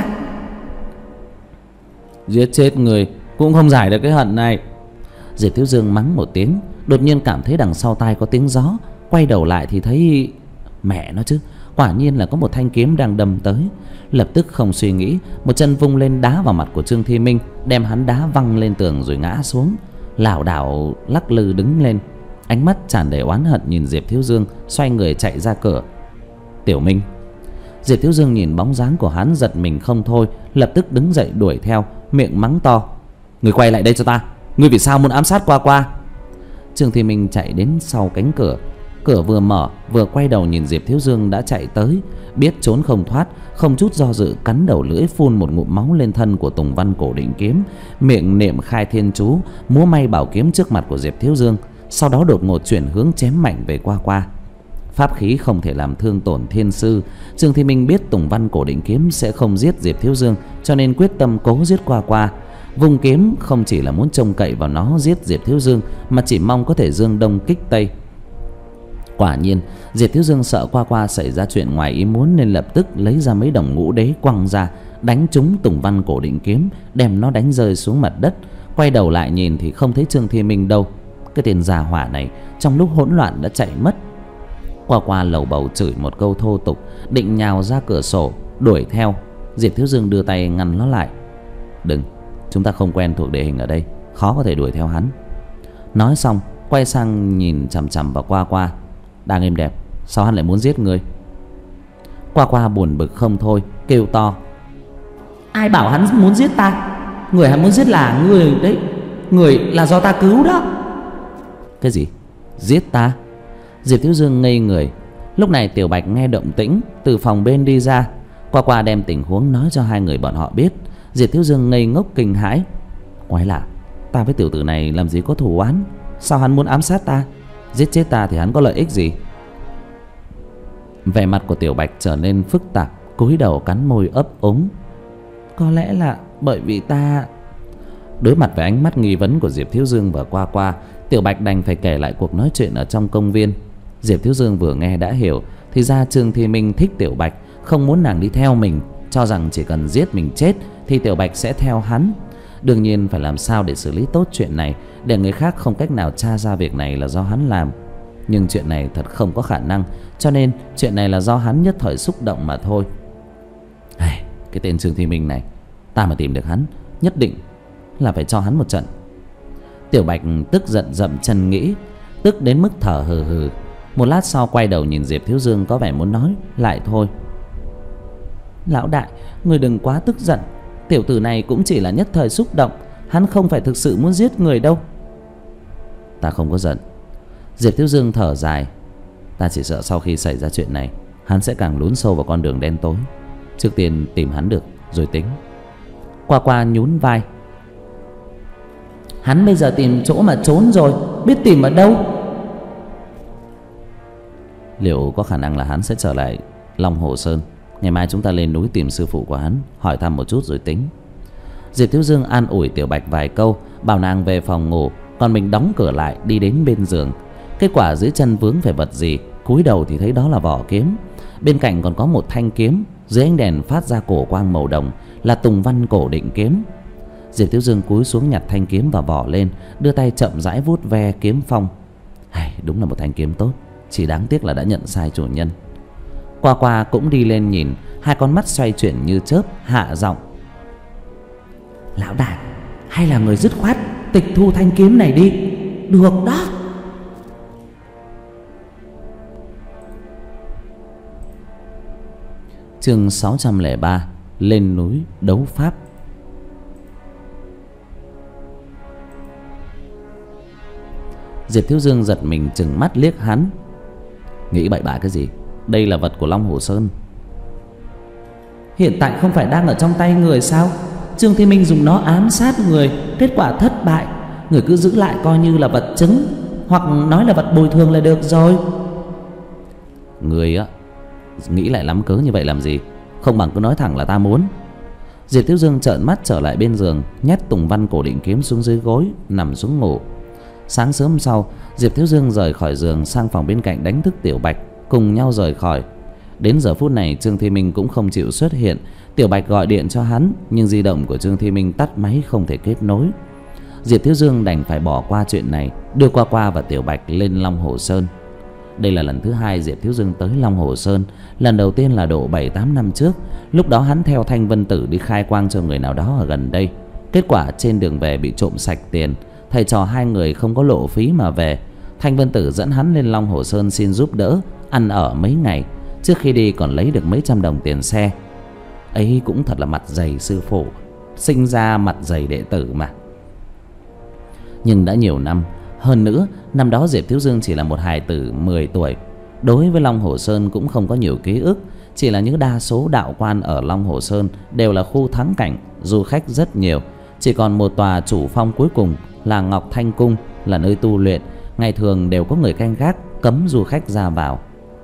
Giết chết người cũng không giải được cái hận này. Diệp Thiếu Dương mắng một tiếng, đột nhiên cảm thấy đằng sau tai có tiếng gió, quay đầu lại thì thấy mẹ nó chứ, quả nhiên là có một thanh kiếm đang đâm tới. Lập tức không suy nghĩ, một chân vung lên đá vào mặt của Trương Thị Minh, đem hắn đá văng lên tường rồi ngã xuống, lảo đảo lắc lư đứng lên, ánh mắt tràn đầy oán hận nhìn Diệp Thiếu Dương, xoay người chạy ra cửa. Tiểu Minh. Diệp Thiếu Dương nhìn bóng dáng của hắn giật mình không thôi, lập tức đứng dậy đuổi theo, miệng mắng to: Người quay lại đây cho ta, ngươi vì sao muốn ám sát Qua? Trương Thị Minh chạy đến sau cánh cửa, cửa vừa mở vừa quay đầu nhìn Diệp Thiếu Dương đã chạy tới, biết trốn không thoát, không chút do dự cắn đầu lưỡi phun một ngụm máu lên thân của Tùng Văn Cổ Định kiếm, miệng niệm khai thiên chú, múa may bảo kiếm trước mặt của Diệp Thiếu Dương, sau đó đột ngột chuyển hướng chém mạnh về Qua. Pháp khí không thể làm thương tổn thiên sư. Trương Thị Minh biết Tùng Văn Cổ Định kiếm sẽ không giết Diệp Thiếu Dương, cho nên quyết tâm cố giết Qua. Vùng kiếm không chỉ là muốn trông cậy vào nó giết Diệp Thiếu Dương, mà chỉ mong có thể dương đông kích tây. Quả nhiên Diệp Thiếu Dương sợ Qua xảy ra chuyện ngoài ý muốn, nên lập tức lấy ra mấy đồng ngũ đế quăng ra, đánh trúng Tùng Văn Cổ Định kiếm, đem nó đánh rơi xuống mặt đất. Quay đầu lại nhìn thì không thấy Trương Thị Minh đâu. Cái tên già hỏa này trong lúc hỗn loạn đã chạy mất. Qua lầu bầu chửi một câu thô tục, định nhào ra cửa sổ đuổi theo. Diệp Thiếu Dương đưa tay ngăn nó lại: Đừng, chúng ta không quen thuộc địa hình ở đây, khó có thể đuổi theo hắn. Nói xong quay sang nhìn chằm chằm vào Qua: Đang êm đẹp, sao hắn lại muốn giết người? Qua buồn bực không thôi, kêu to:
Ai bảo hắn muốn giết ta? Người hắn muốn giết là người đấy, người là do ta cứu đó.
Cái gì? Giết ta? Diệp Thiếu Dương ngây người. Lúc này Tiểu Bạch nghe động tĩnh từ phòng bên đi ra. Qua đem tình huống nói cho hai người bọn họ biết. Diệp Thiếu Dương ngây ngốc kinh hãi. Quái lạ, ta với tiểu tử này làm gì có thù oán? Sao hắn muốn ám sát ta? Giết chết ta thì hắn có lợi ích gì? Vẻ mặt của Tiểu Bạch trở nên phức tạp, cúi đầu cắn môi ấp úng.
Có lẽ là bởi vì ta...
Đối mặt với ánh mắt nghi vấn của Diệp Thiếu Dương và Qua, Tiểu Bạch đành phải kể lại cuộc nói chuyện ở trong công viên. Diệp Thiếu Dương vừa nghe đã hiểu, thì ra Trương Thị Minh thích Tiểu Bạch, không muốn nàng đi theo mình, cho rằng chỉ cần giết mình chết thì Tiểu Bạch sẽ theo hắn. Đương nhiên phải làm sao để xử lý tốt chuyện này, để người khác không cách nào tra ra việc này là do hắn làm. Nhưng chuyện này thật không có khả năng, cho nên chuyện này là do hắn nhất thời xúc động mà thôi. Cái tên Trương Thi Minh này, ta mà tìm được hắn, nhất định là phải cho hắn một trận. Tiểu Bạch tức giận dậm chân nghĩ, tức đến mức thở hừ hừ. Một lát sau quay đầu nhìn Diệp Thiếu Dương, có vẻ muốn nói lại thôi. Lão đại, người đừng quá tức giận. Tiểu tử này cũng chỉ là nhất thời xúc động, hắn không phải thực sự muốn giết người đâu. Ta không có giận. Diệp Thiếu Dương thở dài. Ta chỉ sợ sau khi xảy ra chuyện này, hắn sẽ càng lún sâu vào con đường đen tối. Trước tiên tìm hắn được rồi tính. Qua Qua nhún vai. Hắn bây giờ tìm chỗ mà trốn rồi, biết tìm ở đâu. Liệu có khả năng là hắn sẽ trở lại Long Hồ Sơn? Ngày mai chúng ta lên núi tìm sư phụ của hắn, hỏi thăm một chút rồi tính. Diệp Thiếu Dương an ủi Tiểu Bạch vài câu, bảo nàng về phòng ngủ, còn mình đóng cửa lại đi đến bên giường. Kết quả dưới chân vướng phải vật gì, cúi đầu thì thấy đó là vỏ kiếm. Bên cạnh còn có một thanh kiếm, dưới ánh đèn phát ra cổ quang màu đồng, là Tùng Văn Cổ Định Kiếm. Diệp Thiếu Dương cúi xuống nhặt thanh kiếm và vỏ lên, đưa tay chậm rãi vuốt ve kiếm phong. Đúng là một thanh kiếm tốt, chỉ đáng tiếc là đã nhận sai chủ nhân. Qua Qua cũng đi lên nhìn, hai con mắt xoay chuyển như chớp, hạ giọng. Lão đại, hay là người dứt khoát tịch thu thanh kiếm này đi. Được đó. Chương 603. Lên núi đấu pháp. Diệp Thiếu Dương giật mình trừng mắt liếc hắn. Nghĩ bậy bạ cái gì? Đây là vật của Long Hồ Sơn. Hiện tại không phải đang ở trong tay người sao? Trương Thi Minh dùng nó ám sát người, kết quả thất bại. Người cứ giữ lại coi như là vật chứng, hoặc nói là vật bồi thường là được rồi. Người á, nghĩ lại lắm cớ như vậy làm gì? Không bằng cứ nói thẳng là ta muốn. Diệp Thiếu Dương trợn mắt trở lại bên giường, nhét Tùng Văn Cổ Định Kiếm xuống dưới gối, nằm xuống ngủ. Sáng sớm sau, Diệp Thiếu Dương rời khỏi giường sang phòng bên cạnh đánh thức Tiểu Bạch, cùng nhau rời khỏi. Đến giờ phút này Trương Thi Minh cũng không chịu xuất hiện. Tiểu Bạch gọi điện cho hắn, nhưng di động của Trương Thi Minh tắt máy, không thể kết nối. Diệp Thiếu Dương đành phải bỏ qua chuyện này, đưa Qua Qua và Tiểu Bạch lên Long Hồ Sơn. Đây là lần thứ hai Diệp Thiếu Dương tới Long Hồ Sơn. Lần đầu tiên là độ 7-8 năm trước. Lúc đó hắn theo Thanh Vân Tử đi khai quang cho người nào đó ở gần đây. Kết quả trên đường về bị trộm sạch tiền. Thầy trò hai người không có lộ phí mà về. Thanh Vân Tử dẫn hắn lên Long Hồ Sơn xin giúp đỡ, ăn ở mấy ngày. Trước khi đi còn lấy được mấy trăm đồng tiền xe. Ấy cũng thật là mặt dày sư phụ, sinh ra mặt dày đệ tử mà. Nhưng đã nhiều năm. Hơn nữa, năm đó Diệp Thiếu Dương chỉ là một hài tử 10 tuổi. Đối với Long Hồ Sơn cũng không có nhiều ký ức. Chỉ là những đa số đạo quan ở Long Hồ Sơn đều là khu thắng cảnh, du khách rất nhiều. Chỉ còn một tòa chủ phong cuối cùng là Ngọc Thanh Cung, là nơi tu luyện. Ngày thường đều có người canh gác, cấm du khách ra vào.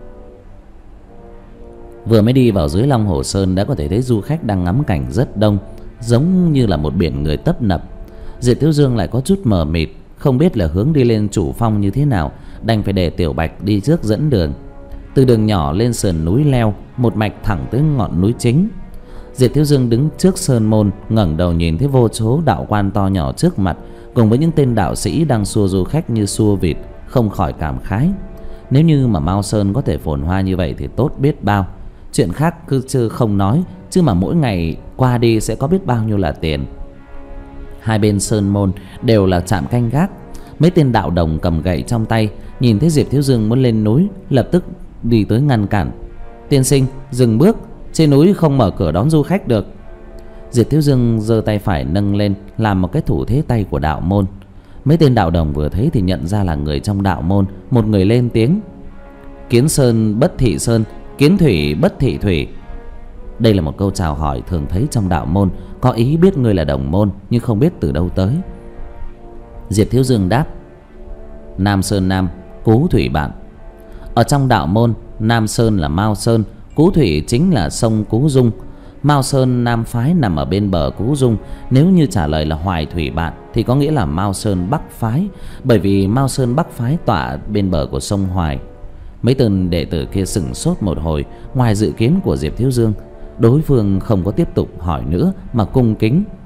Vừa mới đi vào dưới Long Hồ Sơn đã có thể thấy du khách đang ngắm cảnh rất đông, giống như là một biển người tấp nập. Diệp Thiếu Dương lại có chút mờ mịt, không biết là hướng đi lên chủ phong như thế nào, đành phải để Tiểu Bạch đi trước dẫn đường. Từ đường nhỏ lên sườn núi leo, một mạch thẳng tới ngọn núi chính. Diệp Thiếu Dương đứng trước sơn môn, ngẩng đầu nhìn thấy vô số đạo quan to nhỏ trước mặt, cùng với những tên đạo sĩ đang xua du khách như xua vịt, không khỏi cảm khái. Nếu như mà Mao Sơn có thể phồn hoa như vậy thì tốt biết bao. Chuyện khác cứ chứ không nói, chứ mà mỗi ngày qua đi sẽ có biết bao nhiêu là tiền. Hai bên sơn môn đều là trạm canh gác. Mấy tên đạo đồng cầm gậy trong tay, nhìn thấy Diệp Thiếu Dương muốn lên núi, lập tức đi tới ngăn cản. Tiên sinh, dừng bước, trên núi không mở cửa đón du khách được. Diệp Thiếu Dương giơ tay phải nâng lên, làm một cái thủ thế tay của đạo môn. Mấy tên đạo đồng vừa thấy thì nhận ra là người trong đạo môn. Một người lên tiếng: Kiến sơn bất thị sơn, kiến thủy bất thị thủy. Đây là một câu chào hỏi thường thấy trong đạo môn, có ý biết người là đồng môn nhưng không biết từ đâu tới. Diệp Thiếu Dương đáp: Nam sơn nam, Cú thủy bạn. Ở trong đạo môn, Nam sơn là Mao Sơn, Cú thủy chính là sông Cú Dung. Mao Sơn Nam phái nằm ở bên bờ Cú Dung. Nếu như trả lời là Hoài thủy bạn thì có nghĩa là Mao Sơn Bắc phái, bởi vì Mao Sơn Bắc phái tọa bên bờ của sông Hoài. Mấy tên đệ tử kia sửng sốt một hồi. Ngoài dự kiến của Diệp Thiếu Dương, đối phương không có tiếp tục hỏi nữa mà cung kính: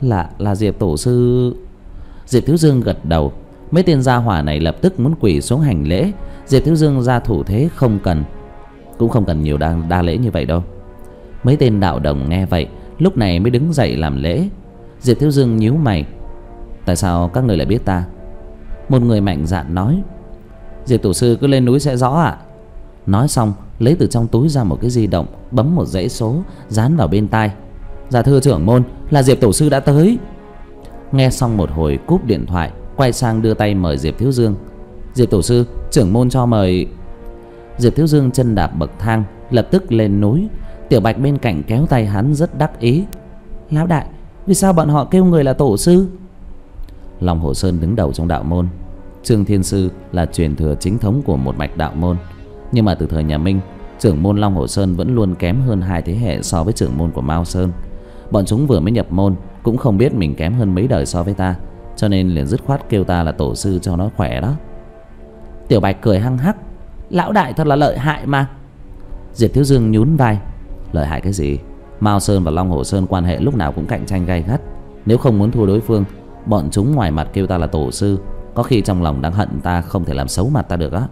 Là Diệp tổ sư. Diệp Thiếu Dương gật đầu. Mấy tên gia hỏa này lập tức muốn quỳ xuống hành lễ. Diệp Thiếu Dương ra thủ thế cũng không cần nhiều đa lễ như vậy đâu. Mấy tên đạo đồng nghe vậy lúc này mới đứng dậy làm lễ. Diệp Thiếu Dương nhíu mày. Tại sao các người lại biết ta? Một người mạnh dạn nói. Diệp tổ sư cứ lên núi sẽ rõ ạ. Nói xong lấy từ trong túi ra một cái di động, bấm một dãy số dán vào bên tai. Dạ thưa trưởng môn, là Diệp tổ sư đã tới. Nghe xong một hồi cúp điện thoại, quay sang đưa tay mời Diệp Thiếu Dương. Diệp tổ sư, trưởng môn cho mời. Diệp Thiếu Dương chân đạp bậc thang lập tức lên núi. Tiểu Bạch bên cạnh kéo tay hắn rất đắc ý. Lão đại, vì sao bọn họ kêu người là tổ sư? Long Hồ Sơn đứng đầu trong đạo môn. Trương Thiên Sư là truyền thừa chính thống của một mạch đạo môn. Nhưng mà từ thời nhà Minh, trưởng môn Long Hồ Sơn vẫn luôn kém hơn 2 thế hệ so với trưởng môn của Mao Sơn. Bọn chúng vừa mới nhập môn cũng không biết mình kém hơn mấy đời so với ta, cho nên liền dứt khoát kêu ta là tổ sư cho nó khỏe đó. Tiểu Bạch cười hăng hắc. Lão đại thật là lợi hại mà. Diệp Thiếu Dương nhún vai. Lợi hại cái gì? Mao Sơn và Long Hồ Sơn quan hệ lúc nào cũng cạnh tranh gay gắt. Nếu không muốn thua đối phương, bọn chúng ngoài mặt kêu ta là tổ sư, có khi trong lòng đang hận ta không thể làm xấu mặt ta được á.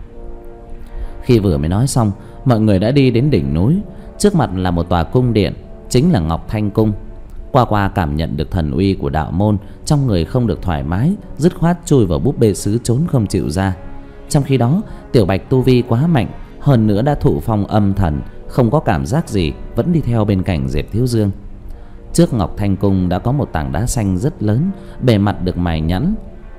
Khi vừa mới nói xong, mọi người đã đi đến đỉnh núi. Trước mặt là một tòa cung điện, chính là Ngọc Thanh Cung. Qua cảm nhận được thần uy của đạo môn, trong người không được thoải mái, dứt khoát chui vào búp bê sứ trốn không chịu ra. Trong khi đó Tiểu Bạch tu vi quá mạnh, hơn nữa đã thụ phong âm thần, không có cảm giác gì, vẫn đi theo bên cạnh Diệp Thiếu Dương. Trước Ngọc Thanh Cung đã có một tảng đá xanh rất lớn, bề mặt được mài nhẵn.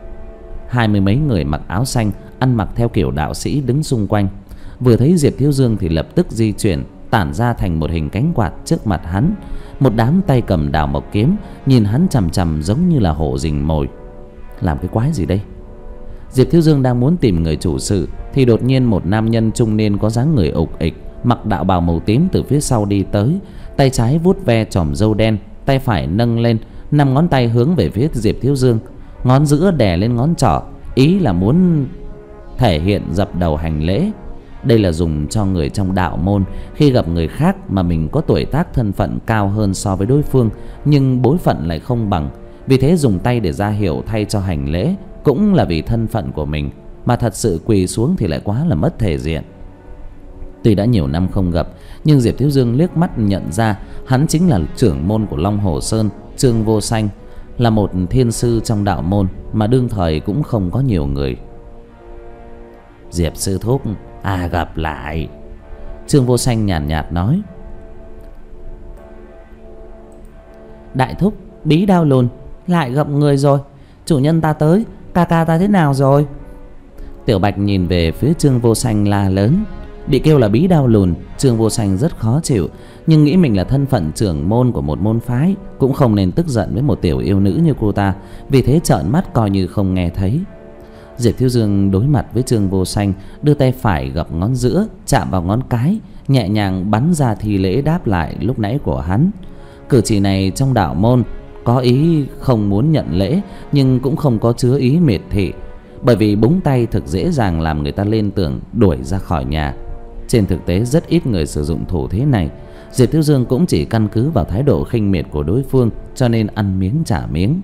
20 mấy người mặc áo xanh, ăn mặc theo kiểu đạo sĩ đứng xung quanh. Vừa thấy Diệp Thiếu Dương thì lập tức di chuyển, tản ra thành một hình cánh quạt trước mặt hắn. Một đám tay cầm đào mộc kiếm, nhìn hắn chằm chằm giống như là hổ rình mồi. Làm cái quái gì đây? Diệp Thiếu Dương đang muốn tìm người chủ sự thì đột nhiên một nam nhân trung niên có dáng người ục ịch, mặc đạo bào màu tím từ phía sau đi tới. Tay trái vuốt ve chòm râu đen, tay phải nâng lên, 5 ngón tay hướng về phía Diệp Thiếu Dương, ngón giữa đè lên ngón trỏ, ý là muốn thể hiện dập đầu hành lễ. Đây là dùng cho người trong đạo môn khi gặp người khác mà mình có tuổi tác thân phận cao hơn so với đối phương, nhưng bối phận lại không bằng, vì thế dùng tay để ra hiệu thay cho hành lễ, cũng là vì thân phận của mình, mà thật sự quỳ xuống thì lại quá là mất thể diện. Tuy đã nhiều năm không gặp, nhưng Diệp Thiếu Dương liếc mắt nhận ra hắn chính là trưởng môn của Long Hồ Sơn, Trương Vô Sanh, là một thiên sư trong đạo môn mà đương thời cũng không có nhiều người. Diệp sư thúc, gặp lại. Trương Vô Sanh nhàn nhạt nói. Đại thúc, Bí Đao Lùn, lại gặp người rồi. Chủ nhân ta tới, ca ca ta thế nào rồi? Tiểu Bạch nhìn về phía Trương Vô Sanh la lớn. Bị kêu là Bí Đao Lùn, Trương Vô Sanh rất khó chịu, nhưng nghĩ mình là thân phận trưởng môn của một môn phái, cũng không nên tức giận với một tiểu yêu nữ như cô ta, vì thế trợn mắt coi như không nghe thấy. Diệp Thiếu Dương đối mặt với Trương Vô Sanh, đưa tay phải gập ngón giữa chạm vào ngón cái, nhẹ nhàng bắn ra thi lễ đáp lại lúc nãy của hắn. Cử chỉ này trong đạo môn có ý không muốn nhận lễ, nhưng cũng không có chứa ý miệt thị, bởi vì búng tay thực dễ dàng làm người ta liên tưởng đuổi ra khỏi nhà. Trên thực tế rất ít người sử dụng thủ thế này. Diệp Thiếu Dương cũng chỉ căn cứ vào thái độ khinh miệt của đối phương, cho nên ăn miếng trả miếng.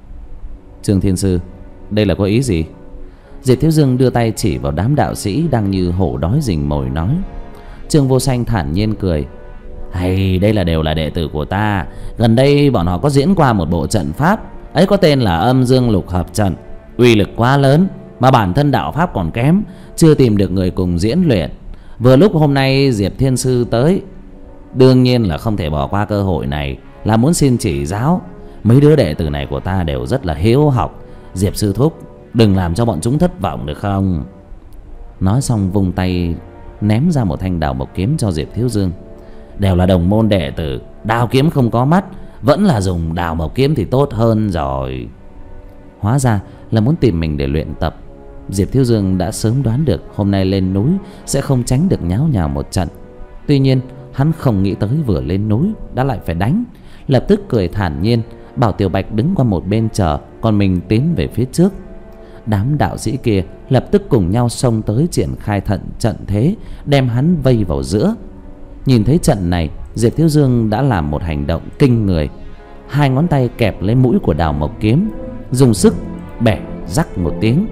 Trương Thiên Sư, đây là có ý gì? Diệp Thiếu Dương đưa tay chỉ vào đám đạo sĩ đang như hổ đói rình mồi nói. Trương Vô Sanh thản nhiên cười. Hay, đây đều là đệ tử của ta. Gần đây bọn họ có diễn qua một bộ trận pháp, ấy có tên là Âm Dương Lục Hợp Trận. Uy lực quá lớn, mà bản thân đạo pháp còn kém, chưa tìm được người cùng diễn luyện. Vừa lúc hôm nay Diệp Thiên Sư tới, đương nhiên là không thể bỏ qua cơ hội này, là muốn xin chỉ giáo. Mấy đứa đệ tử này của ta đều rất là hiếu học. Diệp sư thúc, đừng làm cho bọn chúng thất vọng được không? Nói xong vung tay ném ra một thanh đào mộc kiếm cho Diệp Thiếu Dương. Đều là đồng môn đệ tử, đao kiếm không có mắt, vẫn là dùng đào mộc kiếm thì tốt hơn rồi. Hóa ra là muốn tìm mình để luyện tập. Diệp Thiếu Dương đã sớm đoán được hôm nay lên núi sẽ không tránh được nháo nhào một trận. Tuy nhiên hắn không nghĩ tới vừa lên núi đã lại phải đánh. Lập tức cười thản nhiên, bảo Tiểu Bạch đứng qua một bên chờ, còn mình tiến về phía trước. Đám đạo sĩ kia lập tức cùng nhau xông tới triển khai trận thế, đem hắn vây vào giữa. Nhìn thấy trận này, Diệp Thiếu Dương đã làm một hành động kinh người. hai ngón tay kẹp lấy mũi của đào mộc kiếm, dùng sức bẻ rắc một tiếng.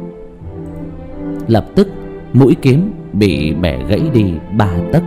Lập tức mũi kiếm bị bẻ gãy đi 3 tấc.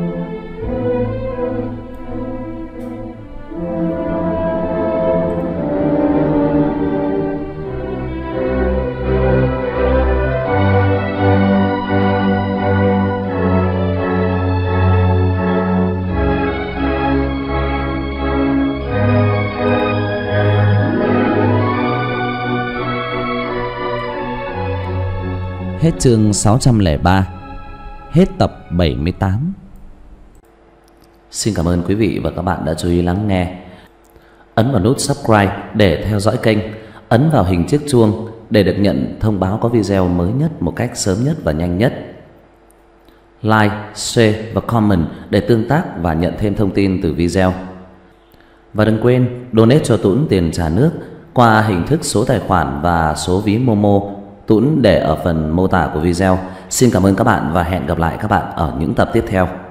Hết chương 603. Hết tập 78. Xin cảm ơn quý vị và các bạn đã chú ý lắng nghe. Ấn vào nút subscribe để theo dõi kênh. Ấn vào hình chiếc chuông để được nhận thông báo có video mới nhất một cách sớm nhất và nhanh nhất. Like, share và comment để tương tác và nhận thêm thông tin từ video. Và đừng quên donate cho Tuấn tiền trả nước qua hình thức số tài khoản và số ví Momo Tuấn để ở phần mô tả của video. Xin cảm ơn các bạn và hẹn gặp lại các bạn ở những tập tiếp theo.